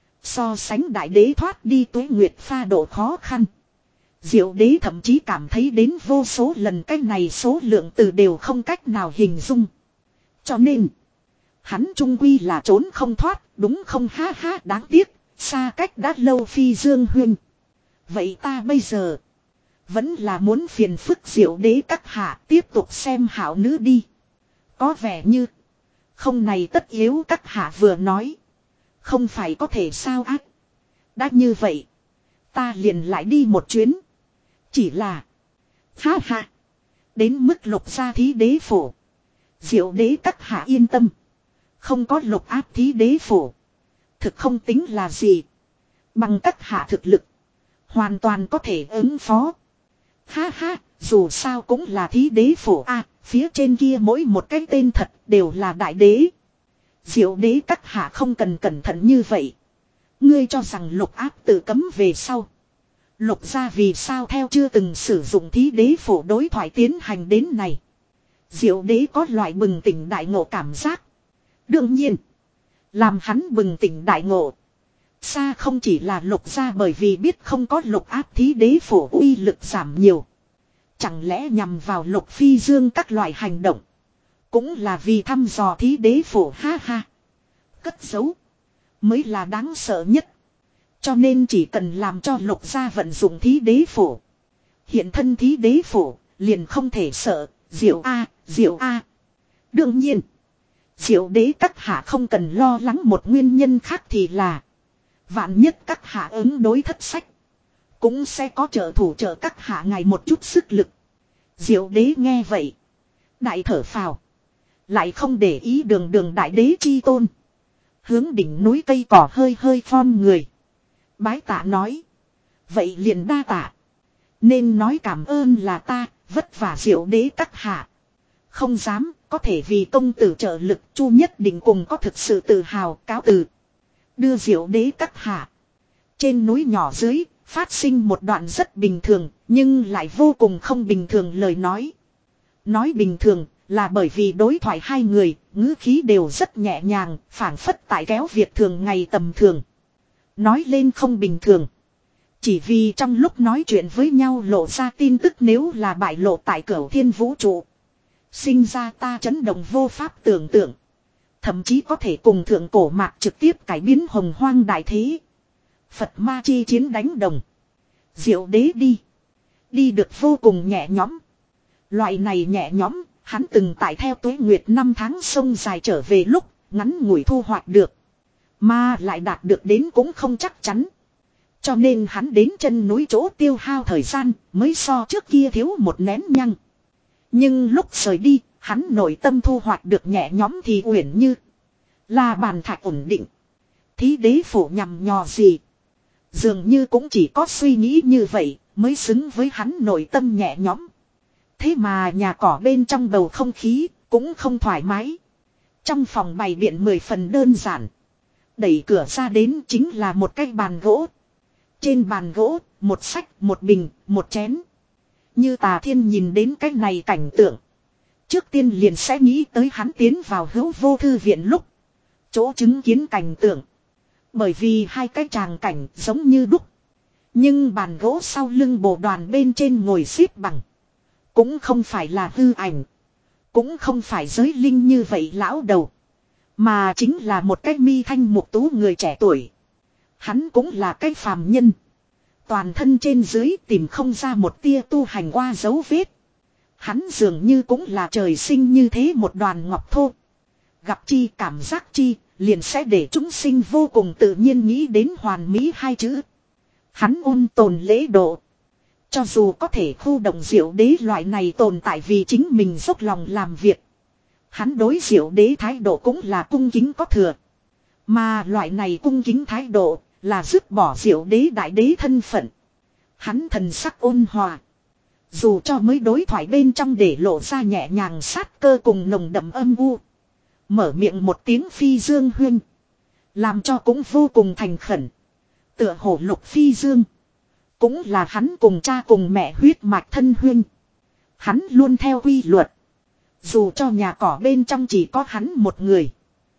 So sánh đại đế thoát đi Tuế Nguyệt Pha độ khó khăn. Diệu đế thậm chí cảm thấy đến vô số lần cách này số lượng từ đều không cách nào hình dung. Cho nên, hắn trung quy là trốn không thoát, đúng không ha ha đáng tiếc, xa cách đã lâu Phi Dương Huynh. Vậy ta bây giờ, vẫn là muốn phiền phức Diệu đế các hạ tiếp tục xem hảo nữ đi. Có vẻ như, không này tất yếu các hạ vừa nói. Không phải có thể sao ác. Đã như vậy, ta liền lại đi một chuyến. Chỉ là, ha ha, đến mức lục gia thí đế phổ. Diệu đế các hạ yên tâm. Không có lục áp thí đế phổ. Thực không tính là gì. Bằng các hạ thực lực. Hoàn toàn có thể ứng phó. Ha ha, dù sao cũng là thí đế phổ a, phía trên kia mỗi một cái tên thật đều là đại đế. Diệu đế các hạ không cần cẩn thận như vậy. Ngươi cho rằng lục áp tự cấm về sau. Lục gia vì sao theo chưa từng sử dụng thí đế phổ đối thoại tiến hành đến này. Diệu đế có loại bừng tỉnh đại ngộ cảm giác. Đương nhiên, làm hắn bừng tỉnh đại ngộ. Xa không chỉ là lục gia bởi vì biết không có lục áp thí đế phổ uy lực giảm nhiều. Chẳng lẽ nhằm vào lục phi dương các loại hành động. Cũng là vì thăm dò thí đế phổ ha ha. Cất giấu. Mới là đáng sợ nhất. Cho nên chỉ cần làm cho lục gia vận dụng thí đế phổ. Hiện thân thí đế phổ liền không thể sợ. Diệu A, diệu A. Đương nhiên. Diệu đế các hạ không cần lo lắng một nguyên nhân khác thì là. Vạn nhất các hạ ứng đối thất sách. Cũng sẽ có trợ thủ trợ các hạ ngài một chút sức lực. Diệu đế nghe vậy. Đại thở phào. Lại không để ý đường đường đại đế chi tôn. Hướng đỉnh núi cây cỏ hơi hơi phom người. Bái tạ nói. Vậy liền đa tạ. Nên nói cảm ơn là ta, vất vả diệu đế các hạ. Không dám, có thể vì công tử trợ lực chu nhất định cùng có thực sự tự hào cáo từ. Đưa diệu đế các hạ. Trên núi nhỏ dưới, phát sinh một đoạn rất bình thường, nhưng lại vô cùng không bình thường lời nói. Nói bình thường, là bởi vì đối thoại hai người, ngữ khí đều rất nhẹ nhàng, phảng phất tại kéo việc thường ngày tầm thường. Nói lên không bình thường. Chỉ vì trong lúc nói chuyện với nhau lộ ra tin tức nếu là bại lộ tại cửu thiên vũ trụ. Sinh ra ta chấn động vô pháp tưởng tượng. Thậm chí có thể cùng thượng cổ mạc trực tiếp cải biến hồng hoang đại thế. Phật ma chi chiến đánh đồng. Diệu đế đi. Đi được vô cùng nhẹ nhõm. Loại này nhẹ nhõm, hắn từng tại theo Tuế Nguyệt năm tháng sông dài trở về lúc, ngắn ngủi thu hoạch được. Mà lại đạt được đến cũng không chắc chắn. Cho nên hắn đến chân núi chỗ tiêu hao thời gian, mới so trước kia thiếu một nén nhăng. Nhưng lúc rời đi, hắn nội tâm thu hoạch được nhẹ nhõm thì uyển như là bàn thạch ổn định. Thí đế phủ nhằm nhò gì. Dường như cũng chỉ có suy nghĩ như vậy mới xứng với hắn nội tâm nhẹ nhõm. Thế mà nhà cỏ bên trong bầu không khí cũng không thoải mái. Trong phòng bày biện mười phần đơn giản. Đẩy cửa ra đến chính là một cái bàn gỗ. Trên bàn gỗ, một sách, một bình, một chén. Như Tà Thiên nhìn đến cái này cảnh tượng. Trước tiên liền sẽ nghĩ tới hắn tiến vào Hữu Vô Thư viện lúc. Chỗ chứng kiến cảnh tượng. Bởi vì hai cái tràng cảnh giống như đúc. Nhưng bàn gỗ sau lưng bồ đoàn bên trên ngồi xếp bằng. Cũng không phải là hư ảnh. Cũng không phải giới linh như vậy lão đầu. Mà chính là một cái mi thanh mục tú người trẻ tuổi. Hắn cũng là cái phàm nhân. Toàn thân trên dưới tìm không ra một tia tu hành qua dấu vết. Hắn dường như cũng là trời sinh như thế một đoàn ngọc thô. gặp chi cảm giác chi, liền sẽ để chúng sinh vô cùng tự nhiên nghĩ đến hoàn mỹ hai chữ. Hắn ôn tồn lễ độ. Cho dù có thể khu động diệu đế loại này tồn tại vì chính mình dốc lòng làm việc. Hắn đối diệu đế thái độ cũng là cung kính có thừa. Mà loại này cung kính thái độ là dứt bỏ diệu đế đại đế thân phận. Hắn thần sắc ôn hòa. Dù cho mới đối thoại bên trong để lộ ra nhẹ nhàng sát cơ cùng nồng đậm âm u. Mở miệng một tiếng phi dương huyên. Làm cho cũng vô cùng thành khẩn. Tựa hồ Lục Phi Dương. Cũng là hắn cùng cha cùng mẹ huyết mạch thân huyên. Hắn luôn theo quy luật. Dù cho nhà cỏ bên trong chỉ có hắn một người.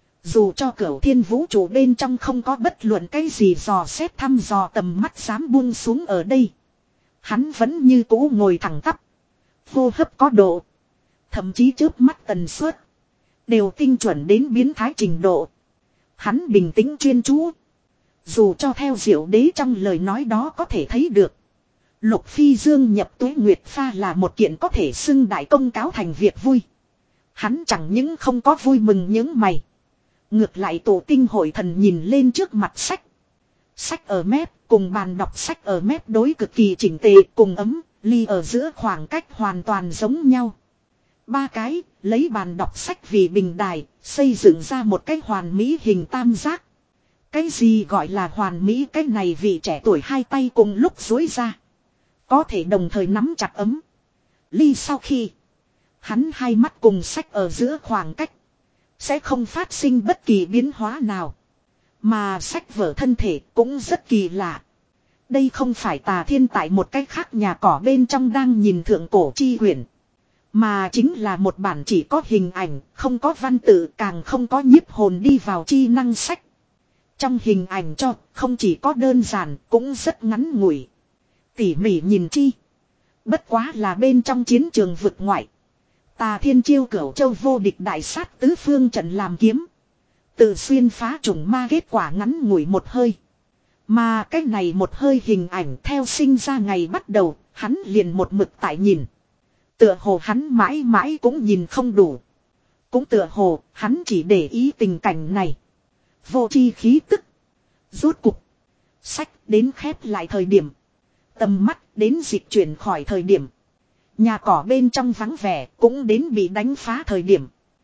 Dù cho cửu thiên vũ trụ bên trong không có bất luận cái gì dò xét thăm dò tầm mắt dám buông xuống ở đây. Hắn vẫn như cũ ngồi thẳng tắp. Hô hấp có độ. Thậm chí chớp mắt tần suất. Đều tinh chuẩn đến biến thái trình độ. Hắn bình tĩnh chuyên chú. Dù cho theo diệu đế trong lời nói đó có thể thấy được. Lục Phi Dương nhập Tuế Nguyệt Pha là một kiện có thể xưng đại công cáo thành việc vui. Hắn chẳng những không có vui mừng những mày. Ngược lại tổ tinh hội thần nhìn lên trước mặt sách. Sách ở mép cùng bàn đọc sách ở mép đối cực kỳ chỉnh tề cùng ấm, ly ở giữa khoảng cách hoàn toàn giống nhau. Ba cái, lấy bàn đọc sách vì bình đài, xây dựng ra một cái hoàn mỹ hình tam giác. Cái gì gọi là hoàn mỹ, cái này vị trẻ tuổi hai tay cùng lúc duỗi ra. Có thể đồng thời nắm chặt ấm. Ly sau khi hắn hai mắt cùng sách ở giữa khoảng cách sẽ không phát sinh bất kỳ biến hóa nào. Mà sách vở thân thể cũng rất kỳ lạ. Đây không phải Tà Thiên tại một cách khác nhà cỏ bên trong đang nhìn thượng cổ chi quyển. Mà chính là một bản chỉ có hình ảnh, không có văn tự, càng không có nhiếp hồn đi vào chi năng sách. Trong hình ảnh cho, không chỉ có đơn giản, cũng rất ngắn ngủi. Tỉ mỉ nhìn chi. Bất quá là bên trong chiến trường vực ngoại. Tà Thiên chiêu cửu châu vô địch đại sát tứ phương trận làm kiếm. Tự xuyên phá trùng ma kết quả ngắn ngủi một hơi. Mà cái này một hơi hình ảnh theo sinh ra ngày bắt đầu, hắn liền một mực tại nhìn. Tựa hồ hắn mãi mãi cũng nhìn không đủ. Cũng tựa hồ hắn chỉ để ý tình cảnh này. Vô chi khí tức. Rốt cục. Sách đến khép lại thời điểm. Tầm mắt đến dịch chuyển khỏi thời điểm. Nhà cỏ bên trong vắng vẻ cũng đến bị đánh phá thời điểm.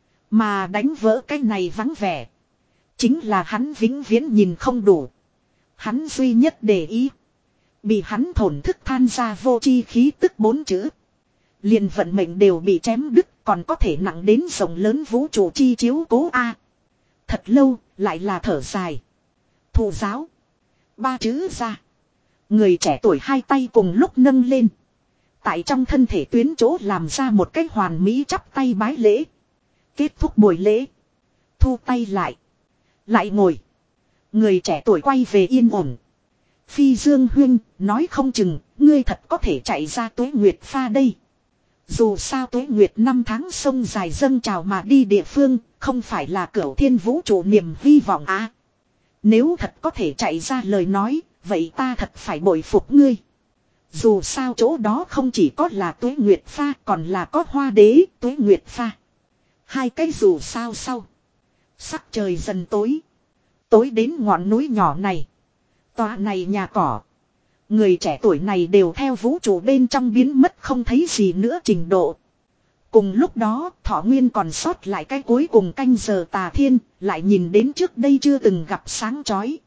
Mà đánh vỡ cái này vắng vẻ. Chính là hắn vĩnh viễn nhìn không đủ. Hắn duy nhất để ý. Bị hắn thổn thức than ra vô chi khí tức bốn chữ. Liền vận mệnh đều bị chém đứt, còn có thể nặng đến rộng lớn vũ trụ chi chiếu cố a. Thật lâu, lại là thở dài. Thụ giáo. Ba chữ ra. Người trẻ tuổi hai tay cùng lúc nâng lên. Tại trong thân thể tuyến chỗ làm ra một cái hoàn mỹ chắp tay bái lễ. Kết thúc buổi lễ. Thu tay lại. Lại ngồi. Người trẻ tuổi quay về yên ổn. Phi Dương huynh, nói không chừng, ngươi thật có thể chạy ra Tuế Nguyệt Pha đây. Dù sao Tuế Nguyệt năm tháng sông dài dâng trào mà đi địa phương, không phải là cửu thiên vũ trụ niềm hy vọng á. Nếu thật có thể chạy ra lời nói, vậy ta thật phải bội phục ngươi. Dù sao chỗ đó không chỉ có là Tuế Nguyệt Pha, còn là có Hoa Đế Tuế Nguyệt Pha. Hai cái dù sao sau. Sắc trời dần tối. Tối đến ngọn núi nhỏ này. Tòa này nhà cỏ. Người trẻ tuổi này đều theo vũ trụ bên trong biến mất không thấy gì nữa trình độ. Cùng lúc đó, Thọ Nguyên còn sót lại cái cuối cùng canh giờ Tà Thiên, lại nhìn đến trước đây chưa từng gặp sáng chói.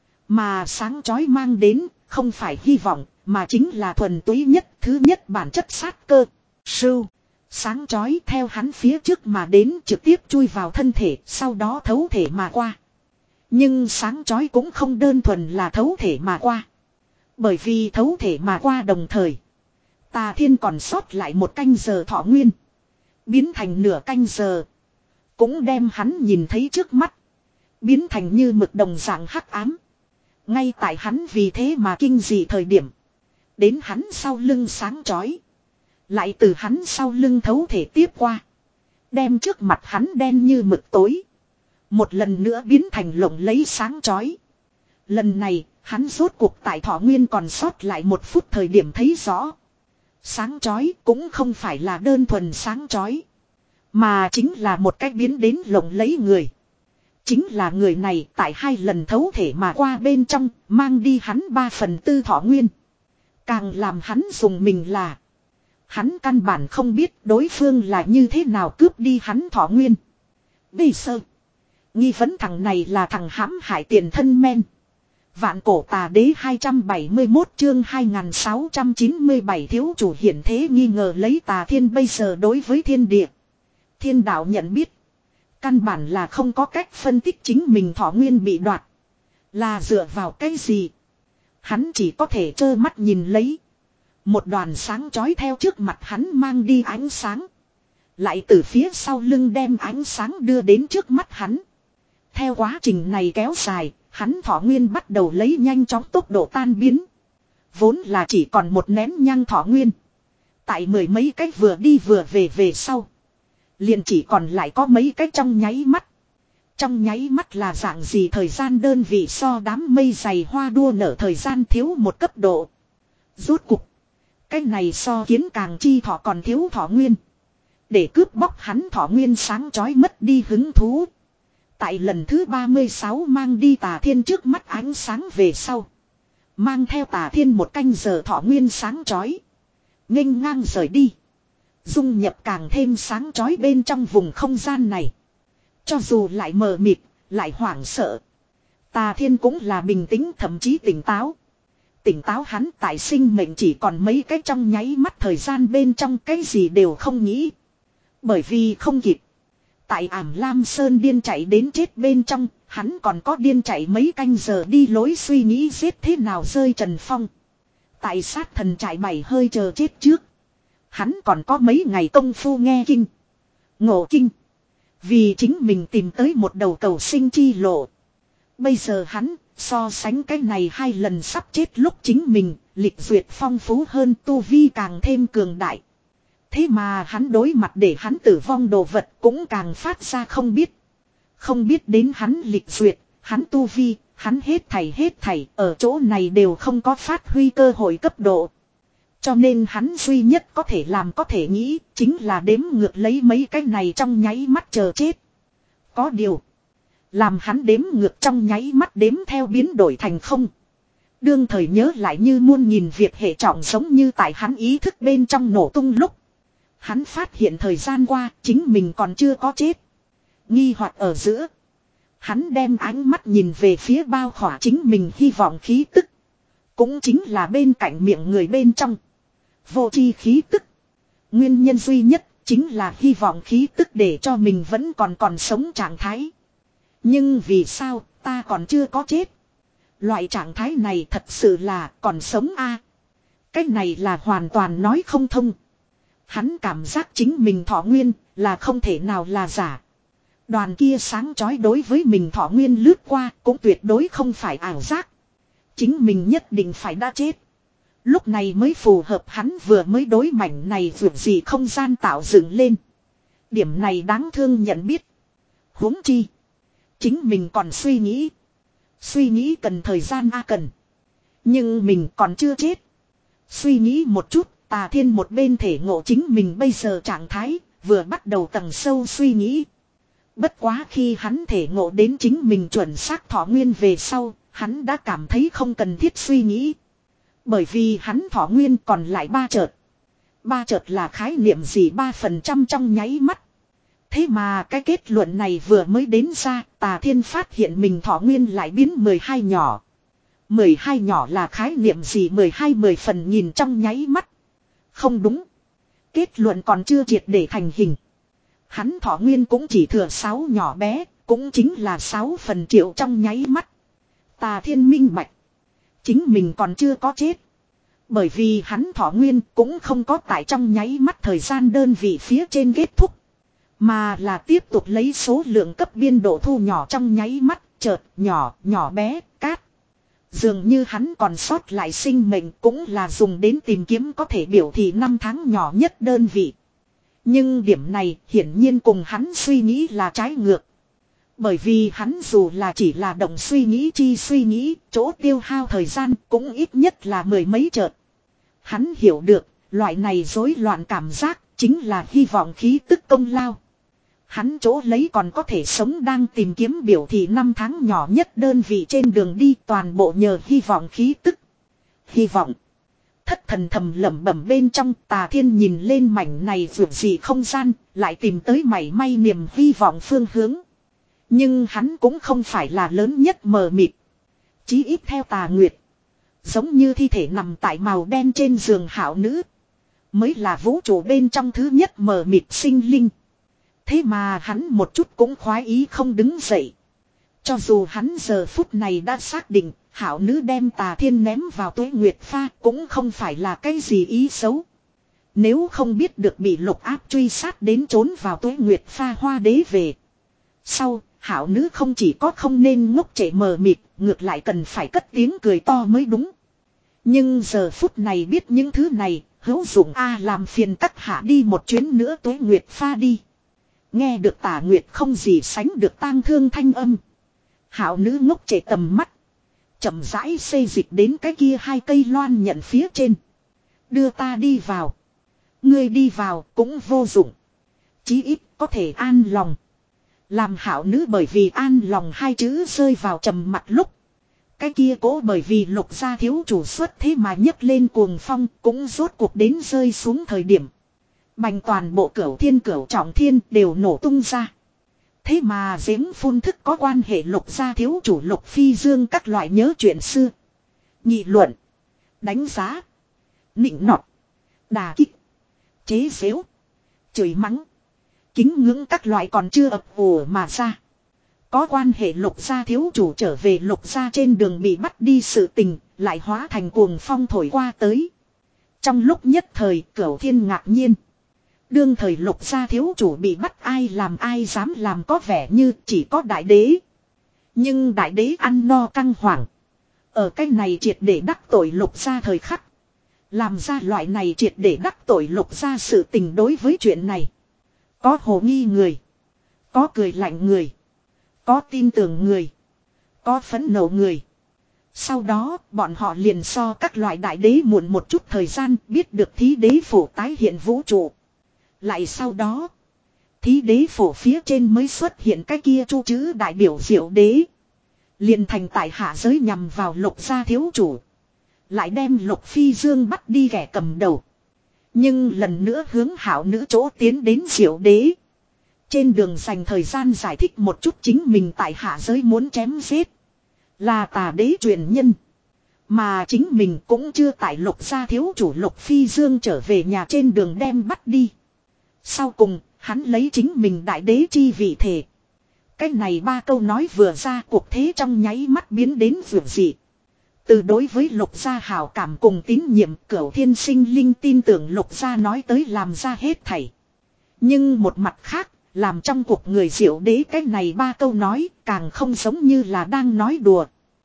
Mà sáng chói mang đến, không phải hy vọng, mà chính là thuần túy nhất, thứ nhất bản chất sát cơ. Sưu, sáng chói theo hắn phía trước mà đến trực tiếp chui vào thân thể, sau đó thấu thể mà qua. Nhưng sáng chói cũng không đơn thuần là thấu thể mà qua. Bởi vì thấu thể mà qua đồng thời. Tà Thiên còn sót lại một canh giờ thọ nguyên. Biến thành nửa canh giờ. Cũng đem hắn nhìn thấy trước mắt. Biến thành như mực đồng dạng hắc ám. Ngay tại hắn vì thế mà kinh dị thời điểm. Đến hắn sau lưng sáng chói. Lại từ hắn sau lưng thấu thể tiếp qua. Đem trước mặt hắn đen như mực tối. Một lần nữa biến thành lộng lấy sáng chói. Lần này, hắn rốt cuộc tại thọ nguyên còn sót lại một phút thời điểm thấy rõ. Sáng chói cũng không phải là đơn thuần sáng chói. Mà chính là một cách biến đến lộng lẫy người. Chính là người này tại hai lần thấu thể mà qua bên trong, mang đi hắn ba phần tư thọ nguyên. Càng làm hắn dùng mình là, hắn căn bản không biết đối phương là như thế nào cướp đi hắn thọ nguyên. Bây giờ, nghi vấn thằng này là thằng hãm hại tiền thân men. Vạn cổ tà đế hai trăm bảy mươi mốt chương hai nghìn sáu trăm chín mươi bảy thiếu chủ hiển thế nghi ngờ lấy Tà Thiên bây giờ đối với thiên địa. Thiên đạo nhận biết. Căn bản là không có cách phân tích chính mình thọ nguyên bị đoạt. Là dựa vào cái gì? Hắn chỉ có thể trơ mắt nhìn lấy. Một đoàn sáng chói theo trước mặt hắn mang đi ánh sáng. Lại từ phía sau lưng đem ánh sáng đưa đến trước mắt hắn. Theo quá trình này kéo dài, hắn thọ nguyên bắt đầu lấy nhanh chóng tốc độ tan biến. Vốn là chỉ còn một nén nhang thọ nguyên. Tại mười mấy cách vừa đi vừa về về sau. Liền chỉ còn lại có mấy cách trong nháy mắt. Trong nháy mắt là dạng gì thời gian đơn vị so đám mây dày hoa đua nở thời gian thiếu một cấp độ. Rốt cục. Cái này so kiến càng chi thọ còn thiếu thọ nguyên. Để cướp bóc hắn thọ nguyên sáng chói mất đi hứng thú. Tại lần thứ ba mươi sáu mang đi Tà Thiên trước mắt ánh sáng về sau. Mang theo Tà Thiên một canh giờ thọ nguyên sáng chói. Nghênh ngang rời đi. Dung nhập càng thêm sáng chói bên trong vùng không gian này. Cho dù lại mờ mịt, lại hoảng sợ. Tà Thiên cũng là bình tĩnh thậm chí tỉnh táo. Tỉnh táo hắn tại sinh mệnh chỉ còn mấy cái trong nháy mắt thời gian bên trong cái gì đều không nghĩ. Bởi vì không kịp. Tại Ảm Lam Sơn điên chạy đến chết bên trong, hắn còn có điên chạy mấy canh giờ đi lối suy nghĩ giết thế nào rơi Trần Phong. Tại sát thần trại bảy hơi chờ chết trước. Hắn còn có mấy ngày công phu nghe kinh. Ngộ kinh. Vì chính mình tìm tới một đầu cầu sinh chi lộ. Bây giờ hắn so sánh cái này hai lần sắp chết lúc chính mình, lịch duyệt phong phú hơn, tu vi càng thêm cường đại. Thế mà hắn đối mặt để hắn tử vong đồ vật cũng càng phát ra không biết. Không biết đến hắn lịch duyệt, hắn tu vi, hắn hết thảy hết thảy ở chỗ này đều không có phát huy cơ hội cấp độ. Cho nên hắn duy nhất có thể làm có thể nghĩ chính là đếm ngược lấy mấy cái này trong nháy mắt chờ chết. Có điều. Làm hắn đếm ngược trong nháy mắt đếm theo biến đổi thành không. Đương thời nhớ lại như muôn nghìn việc hệ trọng giống như tại hắn ý thức bên trong nổ tung lúc. Hắn phát hiện thời gian qua chính mình còn chưa có chết. Nghi hoặc ở giữa. Hắn đem ánh mắt nhìn về phía bao khỏa chính mình hy vọng khí tức. Cũng chính là bên cạnh miệng người bên trong. Vô tri khí tức. Nguyên nhân duy nhất chính là hy vọng khí tức để cho mình vẫn còn còn sống trạng thái. Nhưng vì sao ta còn chưa có chết? Loại trạng thái này thật sự là còn sống a? À? Cái này là hoàn toàn nói không thông. Hắn cảm giác chính mình thọ nguyên là không thể nào là giả. Đoàn kia sáng chói đối với mình thọ nguyên lướt qua cũng tuyệt đối không phải ảo giác. Chính mình nhất định phải đã chết. Lúc này mới phù hợp hắn vừa mới đối mảnh này vượt gì không gian tạo dựng lên. Điểm này đáng thương nhận biết. Huống chi. Chính mình còn suy nghĩ. Suy nghĩ cần thời gian a cần. Nhưng mình còn chưa chết. Suy nghĩ một chút. Tà Thiên một bên thể ngộ chính mình bây giờ trạng thái, vừa bắt đầu tầng sâu suy nghĩ. Bất quá khi hắn thể ngộ đến chính mình chuẩn xác thọ nguyên về sau, hắn đã cảm thấy không cần thiết suy nghĩ. Bởi vì hắn thọ nguyên còn lại ba chợt. Ba chợt là khái niệm gì ba phần trăm trong nháy mắt. Thế mà cái kết luận này vừa mới đến ra, Tà Thiên phát hiện mình thọ nguyên lại biến mười hai nhỏ. mười hai nhỏ là khái niệm gì mười hai mười phần nhìn trong nháy mắt. Không đúng. Kết luận còn chưa triệt để thành hình. Hắn thọ nguyên cũng chỉ thừa sáu nhỏ bé, cũng chính là sáu phần triệu trong nháy mắt. Tà Thiên minh bạch. Chính mình còn chưa có chết. Bởi vì hắn thọ nguyên cũng không có tại trong nháy mắt thời gian đơn vị phía trên kết thúc. Mà là tiếp tục lấy số lượng cấp biên độ thu nhỏ trong nháy mắt, chợt nhỏ, nhỏ bé, cát. Dường như hắn còn sót lại sinh mệnh cũng là dùng đến tìm kiếm có thể biểu thị năm tháng nhỏ nhất đơn vị. Nhưng điểm này hiển nhiên cùng hắn suy nghĩ là trái ngược. Bởi vì hắn dù là chỉ là động suy nghĩ chi suy nghĩ, chỗ tiêu hao thời gian cũng ít nhất là mười mấy chợt. Hắn hiểu được, loại này rối loạn cảm giác chính là hy vọng khí tức công lao. Hắn chỗ lấy còn có thể sống đang tìm kiếm biểu thị năm tháng nhỏ nhất đơn vị trên đường đi toàn bộ nhờ hy vọng khí tức. Hy vọng. Thất thần thầm lẩm bẩm bên trong, Tà Thiên nhìn lên mảnh này vượt dị không gian, lại tìm tới mảy may niềm hy vọng phương hướng. Nhưng hắn cũng không phải là lớn nhất mờ mịt. Chí ít theo Tà Nguyệt. Giống như thi thể nằm tại màu đen trên giường hảo nữ. Mới là vũ trụ bên trong thứ nhất mờ mịt sinh linh. Thế mà hắn một chút cũng khoái ý không đứng dậy. Cho dù hắn giờ phút này đã xác định, hảo nữ đem Tà Thiên ném vào Tuế Nguyệt Pha cũng không phải là cái gì ý xấu. Nếu không biết được bị Lục Áp truy sát đến trốn vào Tuế Nguyệt Pha Hoa Đế về. Sau, hảo nữ không chỉ có không nên ngốc trệ mờ mịt, ngược lại cần phải cất tiếng cười to mới đúng. Nhưng giờ phút này biết những thứ này, hữu dụng a làm phiền các hạ đi một chuyến nữa Tuế Nguyệt Pha đi. Nghe được Tà Nguyệt không gì sánh được tang thương thanh âm. Hảo nữ ngốc trệ tầm mắt. Chậm rãi xây dịch đến cái kia hai cây loan nhận phía trên. Đưa ta đi vào. Ngươi đi vào cũng vô dụng. Chí ít có thể an lòng. Làm hảo nữ bởi vì an lòng hai chữ rơi vào trầm mặt lúc. Cái kia cố bởi vì Lục gia thiếu chủ xuất thế mà nhấc lên cuồng phong cũng rốt cuộc đến rơi xuống thời điểm. Bành toàn bộ cửu thiên cửu trọng thiên đều nổ tung ra. Thế mà giếng phun thức có quan hệ Lục gia thiếu chủ Lục Phi Dương các loại nhớ chuyện xưa. Nghị luận. Đánh giá. Nịnh nọt. Đà kích. Chế xếu. Chửi mắng. Kính ngưỡng các loại còn chưa ập ùa mà ra. Có quan hệ Lục gia thiếu chủ trở về Lục gia trên đường bị bắt đi sự tình, lại hóa thành cuồng phong thổi qua tới. Trong lúc nhất thời cửu thiên ngạc nhiên. Đương thời Lục gia thiếu chủ bị bắt ai làm ai dám làm có vẻ như chỉ có đại đế. Nhưng đại đế ăn no căng hoảng. Ở cái này triệt để đắc tội Lục gia thời khắc. Làm ra loại này triệt để đắc tội Lục gia sự tình đối với chuyện này. Có hồ nghi người. Có cười lạnh người. Có tin tưởng người. Có phẫn nộ người. Sau đó bọn họ liền so các loại đại đế muộn một chút thời gian biết được thí đế phổ tái hiện vũ trụ. Lại sau đó. Thí đế phổ phía trên mới xuất hiện cái kia chu chữ đại biểu diệu đế. Liền thành tại hạ giới nhằm vào Lục gia thiếu chủ. Lại đem Lục Phi Dương bắt đi kẻ cầm đầu. Nhưng lần nữa hướng hảo nữ chỗ tiến đến diệu đế. Trên đường dành thời gian giải thích một chút chính mình tại hạ giới muốn chém giết. Là Tà đế truyền nhân. Mà chính mình cũng chưa tại Lục gia thiếu chủ Lục Phi Dương trở về nhà trên đường đem bắt đi. Sau cùng, hắn lấy chính mình đại đế chi vị thể. Cái này ba câu nói vừa ra cuộc thế trong nháy mắt biến đến vượt dị. Từ đối với Lục gia hảo cảm cùng tín nhiệm Cửu Thiên sinh linh tin tưởng Lục gia nói tới làm ra hết thảy. Nhưng một mặt khác, làm trong cuộc người diệu đế cái này ba câu nói càng không giống như là đang nói đùa.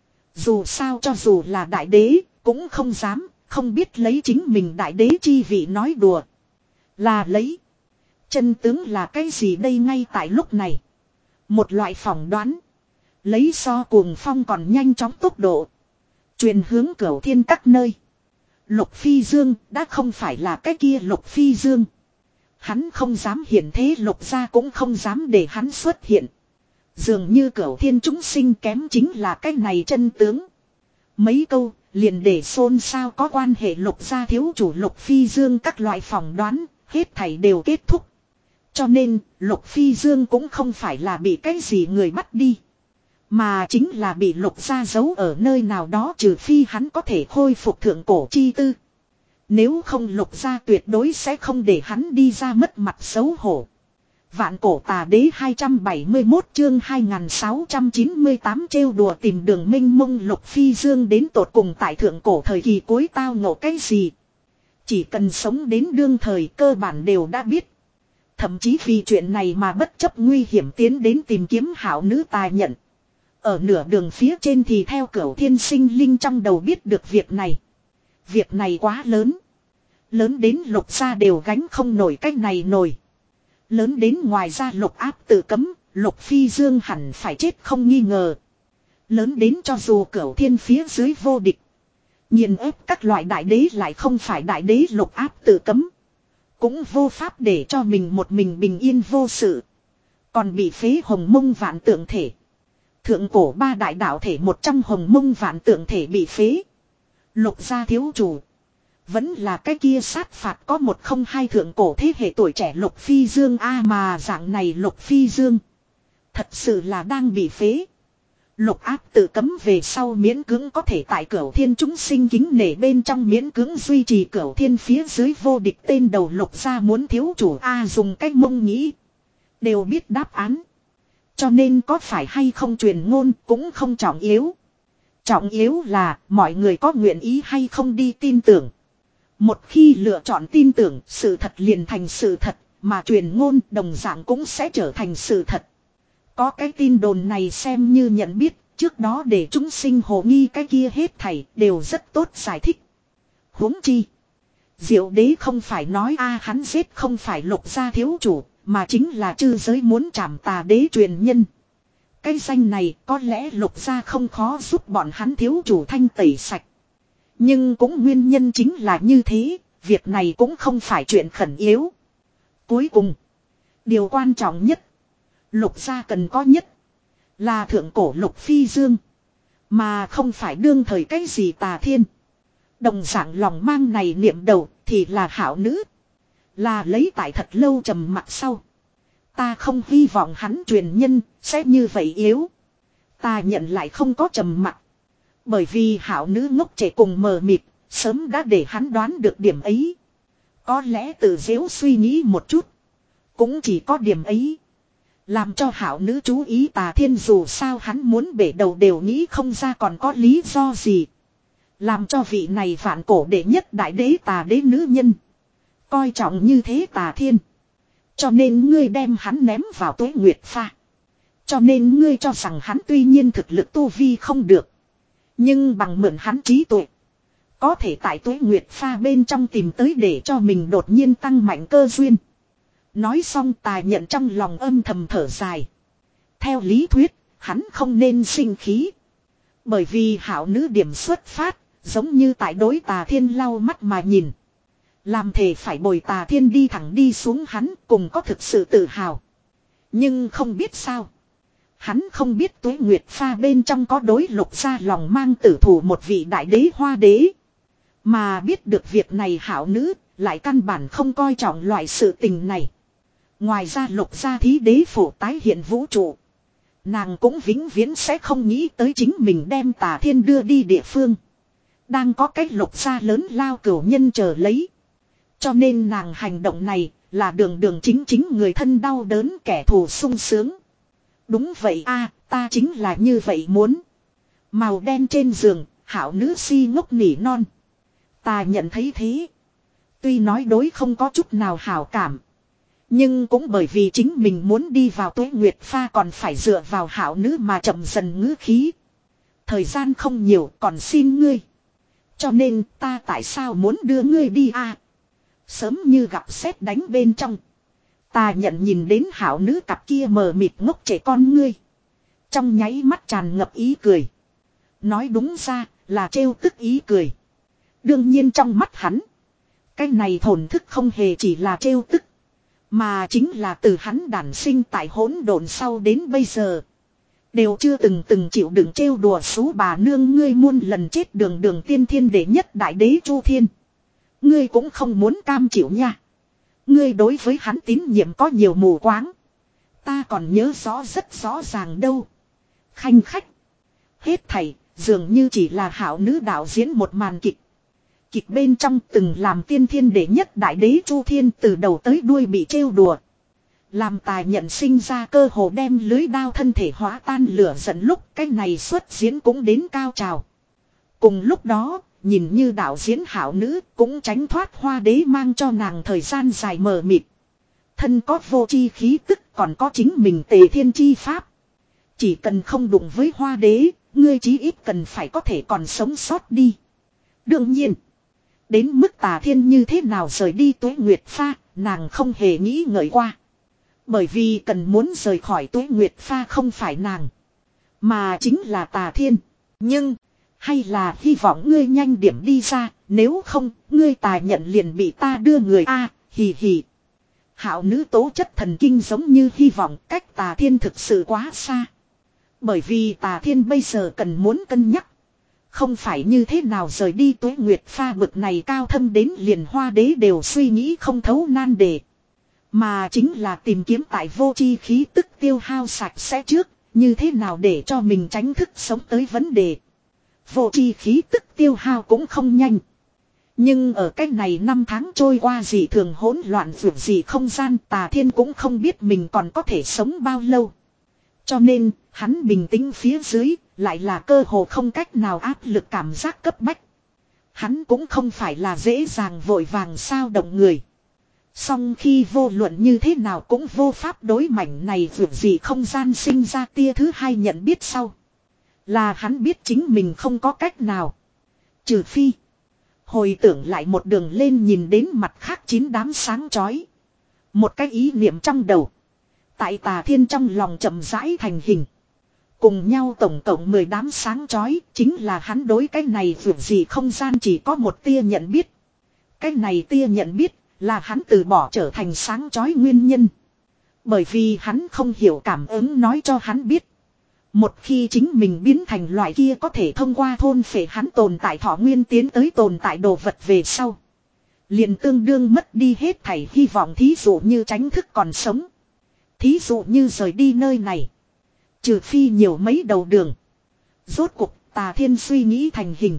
Dù sao cho dù là đại đế, cũng không dám, không biết lấy chính mình đại đế chi vị nói đùa. Là lấy. Chân tướng là cái gì đây ngay tại lúc này. Một loại phỏng đoán. Lấy so cuồng phong còn nhanh chóng tốc độ. Truyền hướng Cửu Thiên các nơi. Lục Phi Dương đã không phải là cái kia Lục Phi Dương. Hắn không dám hiện thế Lục gia cũng không dám để hắn xuất hiện. Dường như Cửu Thiên chúng sinh kém chính là cái này chân tướng. Mấy câu liền để xôn xao có quan hệ Lục gia thiếu chủ Lục Phi Dương các loại phỏng đoán, hết thảy đều kết thúc. Cho nên Lục Phi Dương cũng không phải là bị cái gì người bắt đi. Mà chính là bị Lục gia giấu ở nơi nào đó trừ phi hắn có thể khôi phục thượng cổ chi tư. Nếu không Lục gia tuyệt đối sẽ không để hắn đi ra mất mặt xấu hổ. Vạn cổ tà đế hai trăm bảy mươi mốt chương hai nghìn sáu trăm chín mươi tám trêu đùa tìm đường minh mông Lục Phi Dương đến tột cùng tại thượng cổ thời kỳ cuối tao ngộ cái gì. Chỉ cần sống đến đương thời cơ bản đều đã biết. Thậm chí vì chuyện này mà bất chấp nguy hiểm tiến đến tìm kiếm hảo nữ tài nhận. Ở nửa đường phía trên thì theo Cửu Thiên sinh linh trong đầu biết được việc này. Việc này quá lớn. Lớn đến Lục gia đều gánh không nổi cách này nổi. Lớn đến ngoài ra Lục áp tự cấm, Lục Phi Dương hẳn phải chết không nghi ngờ. Lớn đến cho dù Cửu Thiên phía dưới vô địch. Nhìn ép các loại đại đế lại không phải đại đế Lục áp tự cấm. Cũng vô pháp để cho mình một mình bình yên vô sự. Còn bị phế hồng mông vạn tượng thể. Thượng cổ ba đại đạo thể một trong hồng mông vạn tượng thể bị phế. Lục gia thiếu chủ. Vẫn là cái kia sát phạt có một không hai thượng cổ thế hệ tuổi trẻ Lục Phi Dương a mà dạng này Lục Phi Dương. Thật sự là đang bị phế. Lục áp tự cấm về sau miễn cưỡng có thể tại cửu thiên chúng sinh kính nể bên trong miễn cưỡng duy trì cửu thiên phía dưới vô địch tên đầu Lục gia muốn thiếu chủ a dùng cách mông nghĩ. Đều biết đáp án. Cho nên có phải hay không truyền ngôn cũng không trọng yếu. Trọng yếu là mọi người có nguyện ý hay không đi tin tưởng. Một khi lựa chọn tin tưởng sự thật liền thành sự thật mà truyền ngôn đồng dạng cũng sẽ trở thành sự thật. Có cái tin đồn này xem như nhận biết trước đó để chúng sinh hồ nghi cái kia hết thảy đều rất tốt giải thích. Huống chi. Diệu đế không phải nói a hắn giết không phải Lục gia thiếu chủ. Mà chính là chư giới muốn trảm tà đế truyền nhân. Cái danh này có lẽ Lục gia không khó giúp bọn hắn thiếu chủ thanh tẩy sạch. Nhưng cũng nguyên nhân chính là như thế. Việc này cũng không phải chuyện khẩn yếu. Cuối cùng. Điều quan trọng nhất. Lục gia cần có nhất. Là thượng cổ Lục Phi Dương. Mà không phải đương thời cái gì tà thiên. Đồng dạng lòng mang này niệm đầu thì là hảo nữ. Là lấy tại thật lâu trầm mặc sau. Ta không hy vọng hắn truyền nhân sẽ như vậy yếu. Ta nhận lại không có trầm mặc. Bởi vì hảo nữ ngốc trẻ cùng mờ mịt. Sớm đã để hắn đoán được điểm ấy. Có lẽ tự dễu suy nghĩ một chút. Cũng chỉ có điểm ấy. Làm cho hảo nữ chú ý tà thiên dù sao hắn muốn bể đầu đều nghĩ không ra còn có lý do gì. Làm cho vị này vạn cổ đệ nhất đại đế tà đế nữ nhân. Coi trọng như thế tà thiên. Cho nên ngươi đem hắn ném vào Tuế Nguyệt Pha. Cho nên ngươi cho rằng hắn tuy nhiên thực lực tu vi không được. Nhưng bằng mượn hắn trí tuệ. Có thể tại Tuế Nguyệt Pha bên trong tìm tới để cho mình đột nhiên tăng mạnh cơ duyên. Nói xong Tà Nhận trong lòng âm thầm thở dài. Theo lý thuyết, hắn không nên sinh khí. Bởi vì hảo nữ điểm xuất phát, giống như tại đối Tà Thiên lau mắt mà nhìn. Làm thể phải bồi Tà Thiên đi thẳng đi xuống hắn cùng có thực sự tự hào. Nhưng không biết sao. Hắn không biết Tuế Nguyệt Pha bên trong có đối Lục gia lòng mang tử thủ một vị đại đế hoa đế. Mà biết được việc này hảo nữ lại căn bản không coi trọng loại sự tình này. Ngoài ra Lục gia thí đế phổ tái hiện vũ trụ. Nàng cũng vĩnh viễn sẽ không nghĩ tới chính mình đem Tà Thiên đưa đi địa phương. Đang có cái Lục gia lớn lao cửu nhân chờ lấy. Cho nên nàng hành động này là đường đường chính chính người thân đau đớn kẻ thù sung sướng. Đúng vậy a, ta chính là như vậy muốn. Màu đen trên giường, hảo nữ si ngốc nỉ non. Ta nhận thấy thế. Tuy nói đối không có chút nào hảo cảm. Nhưng cũng bởi vì chính mình muốn đi vào Tuế Nguyệt Pha còn phải dựa vào hảo nữ mà chậm dần ngữ khí. Thời gian không nhiều còn xin ngươi. Cho nên ta tại sao muốn đưa ngươi đi a? Sớm như gặp sét đánh bên trong. Ta nhận nhìn đến hảo nữ cặp kia mờ mịt ngốc trẻ con ngươi. Trong nháy mắt tràn ngập ý cười. Nói đúng ra là trêu tức ý cười. Đương nhiên trong mắt hắn. Cái này thổn thức không hề chỉ là trêu tức. Mà chính là từ hắn đản sinh tại hỗn độn sau đến bây giờ. Đều chưa từng từng chịu đựng trêu đùa xú bà nương ngươi muôn lần chết đường đường tiên thiên đệ nhất đại đế Chu Thiên. Ngươi cũng không muốn cam chịu nha. Ngươi đối với hắn tín nhiệm có nhiều mù quáng. Ta còn nhớ rõ rất rõ ràng đâu. Khanh khách. Hết thảy dường như chỉ là hảo nữ đạo diễn một màn kịch. Kịch bên trong từng làm tiên thiên đệ nhất đại đế Chu Thiên từ đầu tới đuôi bị trêu đùa. Làm Tài Nhận sinh ra cơ hồ đem lưới đao thân thể hóa tan lửa giận lúc cái này xuất diễn cũng đến cao trào. Cùng lúc đó, nhìn như đạo diễn hảo nữ cũng tránh thoát hoa đế mang cho nàng thời gian dài mờ mịt. Thân có vô chi khí tức còn có chính mình tề thiên chi pháp. Chỉ cần không đụng với hoa đế, ngươi chí ít cần phải có thể còn sống sót đi. Đương nhiên, đến mức Tà Thiên như thế nào rời đi Tuế Nguyệt Pha, nàng không hề nghĩ ngợi qua. Bởi vì cần muốn rời khỏi Tuế Nguyệt Pha không phải nàng, mà chính là Tà Thiên. Nhưng, hay là hy vọng ngươi nhanh điểm đi ra, nếu không, ngươi Tà Nhận liền bị ta đưa người a, hì hì. Hạo nữ tố chất thần kinh giống như hy vọng cách Tà Thiên thực sự quá xa. Bởi vì Tà Thiên bây giờ cần muốn cân nhắc. Không phải như thế nào rời đi Tuế Nguyệt Pha bực này cao thâm đến liền Hoa Đế đều suy nghĩ không thấu nan đề. Mà chính là tìm kiếm tại vô chi khí tức tiêu hao sạch sẽ trước, như thế nào để cho mình tránh thức sống tới vấn đề. Vô chi khí tức tiêu hao cũng không nhanh. Nhưng ở cách này năm tháng trôi qua dị thường hỗn loạn vượt dị không gian, Tà Thiên cũng không biết mình còn có thể sống bao lâu. Cho nên, hắn bình tĩnh phía dưới, lại là cơ hồ không cách nào áp lực cảm giác cấp bách. Hắn cũng không phải là dễ dàng vội vàng sao động người. Song khi vô luận như thế nào cũng vô pháp đối mảnh này vượt gì không gian sinh ra tia thứ hai nhận biết sau. Là hắn biết chính mình không có cách nào. Trừ phi. Hồi tưởng lại một đường lên nhìn đến mặt khác chín đám sáng chói. Một cái ý niệm trong đầu. Tại Tà Thiên trong lòng chậm rãi thành hình. Cùng nhau tổng cộng mười đám sáng chói, chính là hắn đối cái này vượt gì không gian chỉ có một tia nhận biết. Cái này tia nhận biết là hắn từ bỏ trở thành sáng chói nguyên nhân. Bởi vì hắn không hiểu cảm ứng nói cho hắn biết. Một khi chính mình biến thành loại kia có thể thông qua thôn phệ hắn tồn tại thọ nguyên tiến tới tồn tại đồ vật về sau. Liền tương đương mất đi hết thảy hy vọng, thí dụ như tránh thức còn sống. Thí dụ như rời đi nơi này. Trừ phi nhiều mấy đầu đường. Rốt cuộc Tà Thiên suy nghĩ thành hình.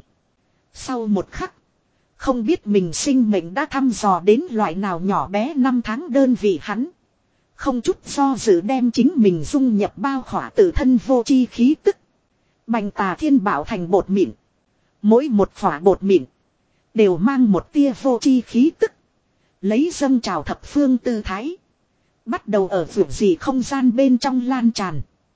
Sau một khắc. Không biết mình sinh mệnh đã thăm dò đến loại nào nhỏ bé năm tháng đơn vị hắn. Không chút do dự đem chính mình dung nhập bao khỏa tự thân vô chi khí tức. Bành Tà Thiên bảo thành bột mịn. Mỗi một khỏa bột mịn. Đều mang một tia vô chi khí tức. Lấy dâng trào thập phương tư thái. Bắt đầu ở vượt gì không gian bên trong lan tràn.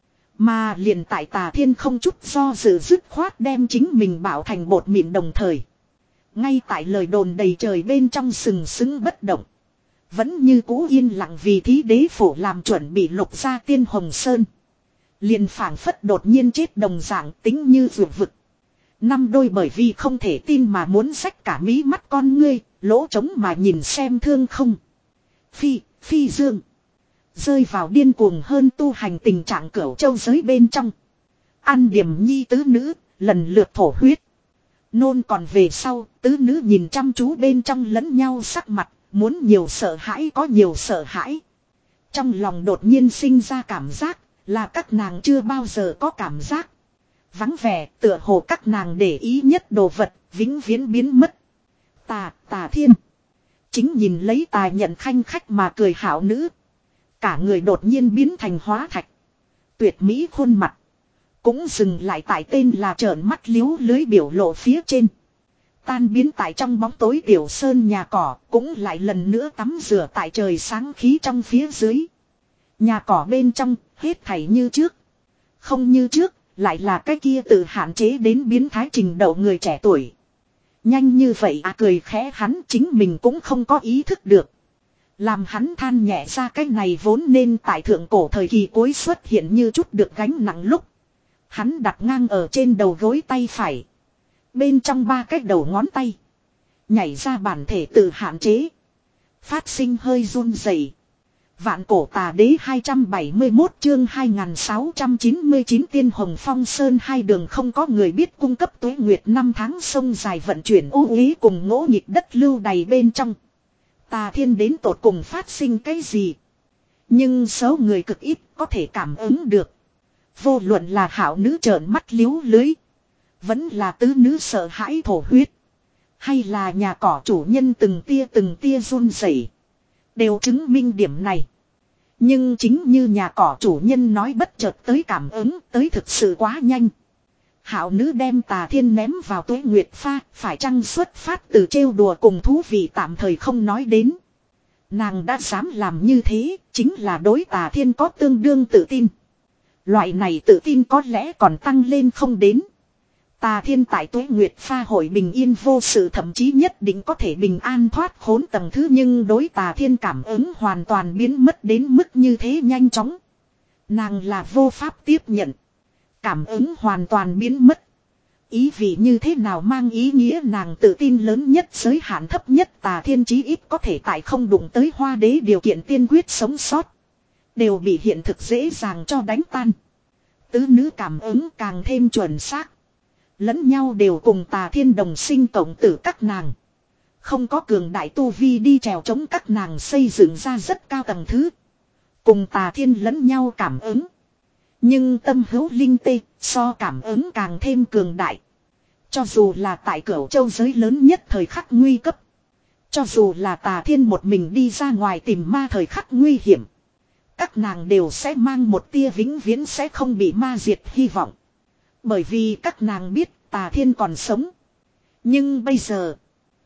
Mà liền tại Tà Thiên không chút do dự dứt khoát đem chính mình bảo thành bột mịn đồng thời. Ngay tại lời đồn đầy trời bên trong sừng sững bất động. Vẫn như cũ yên lặng vì thí đế phổ làm chuẩn bị lục ra tiên hồng sơn. Liền phảng phất đột nhiên chết đồng dạng tính như vượt vực. Năm đôi bởi vì không thể tin mà muốn xách cả mí mắt con ngươi, lỗ trống mà nhìn xem thương không. Phi, phi dương. Rơi vào điên cuồng hơn tu hành tình trạng cửu châu giới bên trong. An điểm nhi tứ nữ, lần lượt thổ huyết. Nôn còn về sau, tứ nữ nhìn chăm chú bên trong lẫn nhau sắc mặt, muốn nhiều sợ hãi có nhiều sợ hãi. Trong lòng đột nhiên sinh ra cảm giác, là các nàng chưa bao giờ có cảm giác. Vắng vẻ, tựa hồ các nàng để ý nhất đồ vật, vĩnh viễn biến mất. Tà, Tà Thiên. Chính nhìn lấy Tà nhận khanh khách mà cười hảo nữ. Cả người đột nhiên biến thành hóa thạch. Tuyệt mỹ khuôn mặt. Cũng dừng lại tại tên là trợn mắt liếu lưới biểu lộ phía trên. Tan biến tại trong bóng tối tiểu sơn nhà cỏ. Cũng lại lần nữa tắm rửa tại trời sáng khí trong phía dưới. Nhà cỏ bên trong hết thảy như trước. Không như trước. Lại là cái kia tự hạn chế đến biến thái trình độ người trẻ tuổi. Nhanh như vậy à, cười khẽ hắn chính mình cũng không có ý thức được. Làm hắn than nhẹ ra cái này vốn nên tại thượng cổ thời kỳ cuối xuất hiện như chút được gánh nặng lúc. Hắn đặt ngang ở trên đầu gối tay phải. Bên trong ba cái đầu ngón tay. Nhảy ra bản thể tự hạn chế. Phát sinh hơi run rẩy. Vạn cổ tà đế hai trăm bảy mươi mốt chương hai nghìn sáu trăm chín mươi chín tiên hồng phong sơn hai đường không có người biết cung cấp tuế nguyệt năm tháng sông dài vận chuyển ô uế cùng ngỗ nhịp đất lưu đầy bên trong. Tà Thiên đến tột cùng phát sinh cái gì? Nhưng số người cực ít có thể cảm ứng được. Vô luận là hảo nữ trợn mắt liếu lưới. Vẫn là tứ nữ sợ hãi thổ huyết. Hay là nhà cỏ chủ nhân từng tia từng tia run rẩy, đều chứng minh điểm này. Nhưng chính như nhà cỏ chủ nhân nói bất chợt tới cảm ứng tới thực sự quá nhanh. Hảo nữ đem Tà Thiên ném vào tuế nguyệt pha, phải chăng xuất phát từ trêu đùa cùng thú vị tạm thời không nói đến. Nàng đã dám làm như thế, chính là đối Tà Thiên có tương đương tự tin. Loại này tự tin có lẽ còn tăng lên không đến. Tà Thiên tại tuế nguyệt pha hội bình yên vô sự, thậm chí nhất định có thể bình an thoát khốn tầng thứ, nhưng đối Tà Thiên cảm ứng hoàn toàn biến mất đến mức như thế nhanh chóng. Nàng là vô pháp tiếp nhận. Cảm ứng hoàn toàn biến mất. Ý vị như thế nào mang ý nghĩa nàng tự tin lớn nhất giới hạn thấp nhất Tà Thiên chí ít có thể tại không đụng tới Hoa Đế điều kiện tiên quyết sống sót. Đều bị hiện thực dễ dàng cho đánh tan. Tứ nữ cảm ứng càng thêm chuẩn xác. Lẫn nhau đều cùng Tà Thiên đồng sinh cộng tử các nàng. Không có cường đại tu vi đi trèo chống các nàng xây dựng ra rất cao tầng thứ. Cùng Tà Thiên lẫn nhau cảm ứng. Nhưng tâm hữu linh tê, so cảm ứng càng thêm cường đại. Cho dù là tại Cửu Châu giới lớn nhất thời khắc nguy cấp. Cho dù là Tà Thiên một mình đi ra ngoài tìm ma thời khắc nguy hiểm. Các nàng đều sẽ mang một tia vĩnh viễn sẽ không bị ma diệt hy vọng. Bởi vì các nàng biết Tà Thiên còn sống. Nhưng bây giờ,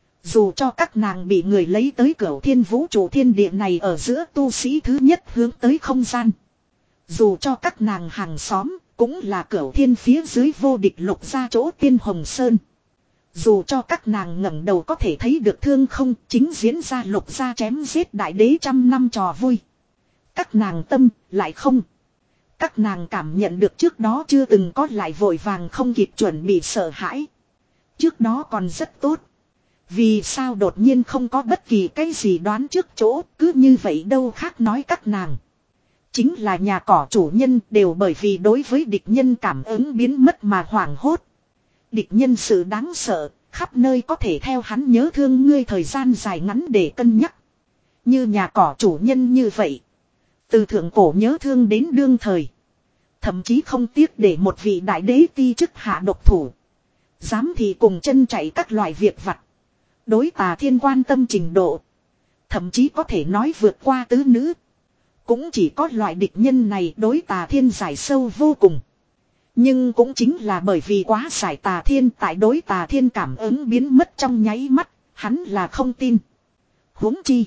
dù cho các nàng bị người lấy tới Cửu Thiên vũ trụ thiên địa này ở giữa tu sĩ thứ nhất hướng tới không gian. Dù cho các nàng hàng xóm, cũng là Cửu Thiên phía dưới vô địch Lục Gia chỗ Tiên Hồng Sơn. Dù cho các nàng ngẩng đầu có thể thấy được thương không, chính diễn ra Lục Gia chém giết đại đế trăm năm trò vui. Các nàng tâm, lại không. Các nàng cảm nhận được trước đó chưa từng có lại vội vàng không kịp chuẩn bị sợ hãi. Trước đó còn rất tốt. Vì sao đột nhiên không có bất kỳ cái gì đoán trước chỗ, cứ như vậy đâu khác nói các nàng. Chính là nhà cỏ chủ nhân đều bởi vì đối với địch nhân cảm ứng biến mất mà hoảng hốt. Địch nhân sự đáng sợ, khắp nơi có thể theo hắn nhớ thương ngươi thời gian dài ngắn để cân nhắc. Như nhà cỏ chủ nhân như vậy. Từ thượng cổ nhớ thương đến đương thời. Thậm chí không tiếc để một vị đại đế ti chức hạ độc thủ. Dám thì cùng chân chạy các loại việc vặt. Đối Tà Thiên quan tâm trình độ. Thậm chí có thể nói vượt qua tứ nữ. Cũng chỉ có loại địch nhân này đối Tà Thiên giải sâu vô cùng. Nhưng cũng chính là bởi vì quá giải Tà Thiên tại đối Tà Thiên cảm ứng biến mất trong nháy mắt. Hắn là không tin. Huống chi.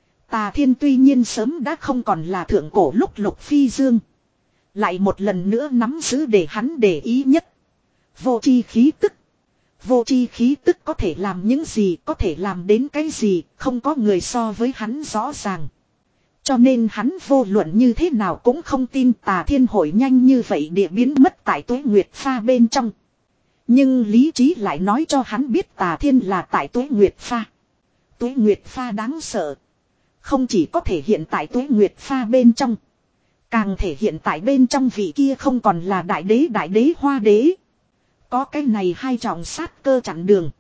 Tà Thiên tuy nhiên sớm đã không còn là thượng cổ lúc Lục Phi Dương. Lại một lần nữa nắm giữ để hắn để ý nhất. Vô chi khí tức. Vô chi khí tức có thể làm những gì, có thể làm đến cái gì, không có người so với hắn rõ ràng. Cho nên hắn vô luận như thế nào cũng không tin Tà Thiên hội nhanh như vậy địa biến mất tại Tuế Nguyệt Pha bên trong. Nhưng lý trí lại nói cho hắn biết Tà Thiên là tại Tuế Nguyệt Pha. Tuế Nguyệt Pha đáng sợ. Không chỉ có thể hiện tại Tuế Nguyệt Pha bên trong. Càng thể hiện tại bên trong vị kia không còn là đại đế đại đế Hoa Đế. Có cái này hai trọng sát cơ chặn đường.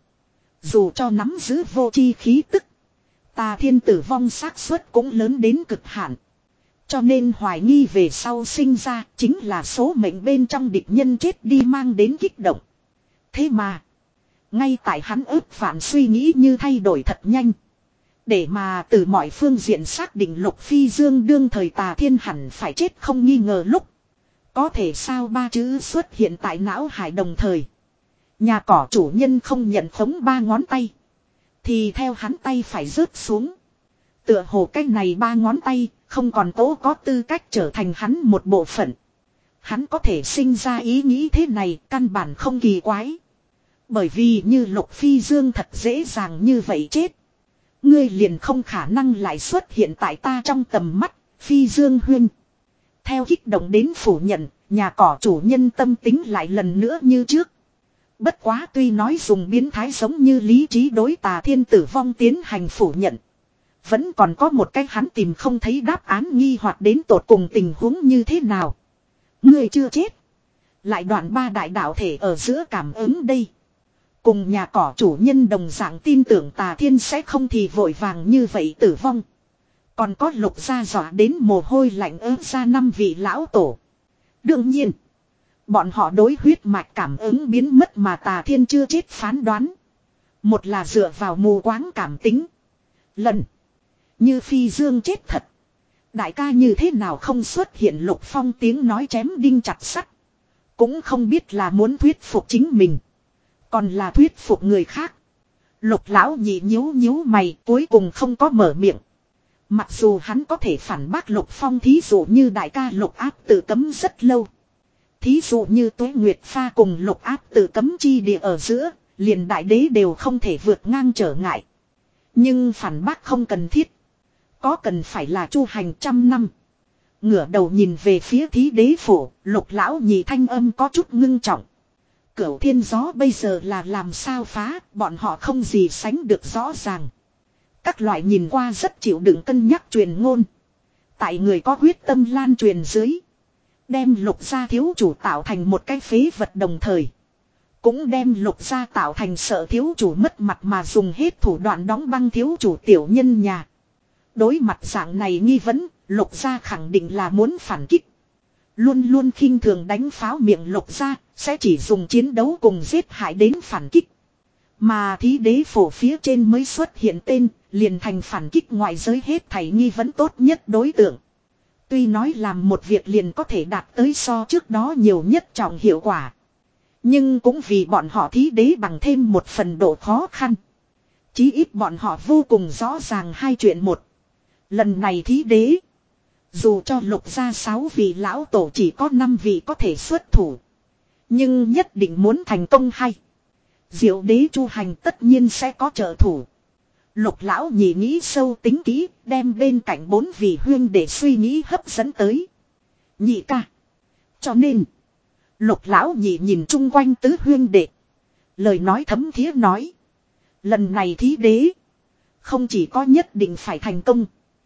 Dù cho nắm giữ vô chi khí tức. Tà Thiên tử vong xác suất cũng lớn đến cực hạn. Cho nên hoài nghi về sau sinh ra chính là số mệnh bên trong địch nhân chết đi mang đến kích động. Thế mà. Ngay tại hắn ức phản suy nghĩ như thay đổi thật nhanh. Để mà từ mọi phương diện xác định Lục Phi Dương đương thời Tà Thiên hẳn phải chết không nghi ngờ lúc. Có thể sao ba chữ xuất hiện tại não hải đồng thời. Nhà cỏ chủ nhân không nhận khống ba ngón tay. Thì theo hắn tay phải rớt xuống. Tựa hồ cái này ba ngón tay không còn cố có tư cách trở thành hắn một bộ phận. Hắn có thể sinh ra ý nghĩ thế này căn bản không kỳ quái. Bởi vì như Lục Phi Dương thật dễ dàng như vậy chết. Ngươi liền không khả năng lại xuất hiện tại ta trong tầm mắt, Phi Dương huynh. Theo kích động đến phủ nhận, nhà cỏ chủ nhân tâm tính lại lần nữa như trước. Bất quá tuy nói dùng biến thái giống như lý trí đối Tà Thiên tử vong tiến hành phủ nhận. Vẫn còn có một cách hắn tìm không thấy đáp án nghi hoặc đến tột cùng tình huống như thế nào. Ngươi chưa chết. Lại đoạn ba đại đạo thể ở giữa cảm ứng đây. Cùng nhà cỏ chủ nhân đồng dạng tin tưởng Tà Thiên sẽ không thì vội vàng như vậy tử vong. Còn có Lục Gia dọa đến mồ hôi lạnh ớt ra năm vị lão tổ. Đương nhiên. Bọn họ đối huyết mạch cảm ứng biến mất mà Tà Thiên chưa chết phán đoán. Một là dựa vào mù quáng cảm tính. Lần. Như Phi Dương chết thật. Đại ca như thế nào không xuất hiện Lục Phong tiếng nói chém đinh chặt sắt. Cũng không biết là muốn thuyết phục chính mình. Còn là thuyết phục người khác. Lục lão nhị nhíu nhíu mày cuối cùng không có mở miệng. Mặc dù hắn có thể phản bác Lục Phong thí dụ như đại ca Lục Áp tự cấm rất lâu. Thí dụ như Tuế Nguyệt Pha cùng Lục Áp tự cấm chi địa ở giữa, liền đại đế đều không thể vượt ngang trở ngại. Nhưng phản bác không cần thiết. Có cần phải là chu hành trăm năm. Ngửa đầu nhìn về phía thí đế phủ, Lục lão nhị thanh âm có chút ngưng trọng. Cửu thiên gió bây giờ là làm sao phá, bọn họ không gì sánh được rõ ràng. Các loại nhìn qua rất chịu đựng cân nhắc truyền ngôn. Tại người có quyết tâm lan truyền dưới. Đem Lục gia thiếu chủ tạo thành một cái phế vật đồng thời. Cũng đem Lục gia tạo thành sợ thiếu chủ mất mặt mà dùng hết thủ đoạn đóng băng thiếu chủ tiểu nhân nhà. Đối mặt dạng này nghi vấn, Lục gia khẳng định là muốn phản kích. Luôn luôn khinh thường đánh pháo miệng Lục gia, sẽ chỉ dùng chiến đấu cùng giết hại đến phản kích. Mà thí đế phổ phía trên mới xuất hiện tên, liền thành phản kích ngoại giới hết thảy nghi vấn tốt nhất đối tượng. Tuy nói làm một việc liền có thể đạt tới so trước đó nhiều nhất trọng hiệu quả. Nhưng cũng vì bọn họ thí đế bằng thêm một phần độ khó khăn. Chí ít bọn họ vô cùng rõ ràng hai chuyện một. Lần này thí đế. Dù cho Lục gia sáu vị lão tổ chỉ có năm vị có thể xuất thủ. Nhưng nhất định muốn thành công hay. Diệu đế chu hành tất nhiên sẽ có trợ thủ. Lục lão nhị nghĩ sâu tính kỹ, đem bên cạnh bốn vị huyên để suy nghĩ hấp dẫn tới. Nhị ca. Cho nên, Lục lão nhị nhìn chung quanh tứ huyên đệ. Lời nói thấm thía nói. Lần này thí đế. Không chỉ có nhất định phải thành công.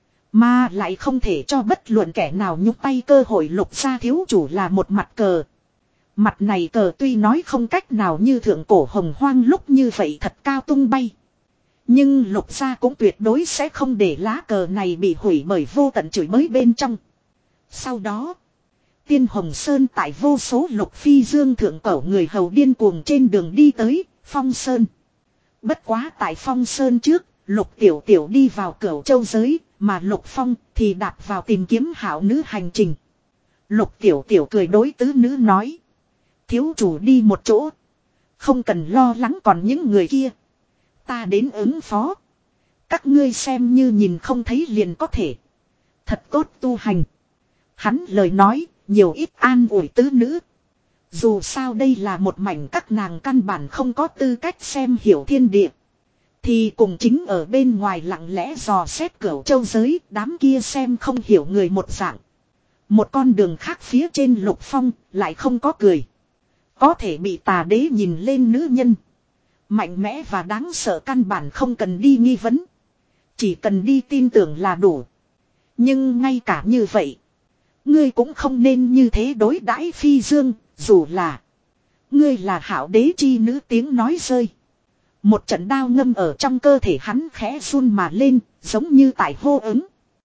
Mà lại không thể cho bất luận kẻ nào nhúc tay cơ hội Lục gia thiếu chủ là một mặt cờ. Mặt này cờ tuy nói không cách nào như thượng cổ hồng hoang lúc như vậy thật cao tung bay. Nhưng Lục gia cũng tuyệt đối sẽ không để lá cờ này bị hủy bởi vô tận chửi bới bên trong. Sau đó, Tiên Hồng Sơn tại vô số Lục phi dương thượng cổ người hầu điên cuồng trên đường đi tới Phong Sơn. Bất quá tại Phong Sơn trước, Lục Tiểu Tiểu đi vào Cửu Châu giới, mà Lục Phong thì đạp vào tìm kiếm hảo nữ hành trình. Lục Tiểu Tiểu cười đối tứ nữ nói. Thiếu chủ đi một chỗ. Không cần lo lắng còn những người kia. Ta đến ứng phó. Các ngươi xem như nhìn không thấy liền có thể. Thật tốt tu hành. Hắn lời nói, nhiều ít an ủi tứ nữ. Dù sao đây là một mảnh các nàng căn bản không có tư cách xem hiểu thiên địa. Thì cùng chính ở bên ngoài lặng lẽ dò xét Cửu Châu giới, đám kia xem không hiểu người một dạng. Một con đường khác phía trên Lục Phong, lại không có cười. Có thể bị tà đế nhìn lên nữ nhân. Mạnh mẽ và đáng sợ căn bản không cần đi nghi vấn. Chỉ cần đi tin tưởng là đủ. Nhưng ngay cả như vậy. Ngươi cũng không nên như thế đối đãi phi dương. Dù là. Ngươi là hảo đế chi nữ tiếng nói rơi. Một trận đao ngâm ở trong cơ thể hắn khẽ run mà lên. Giống như tại hô ứng.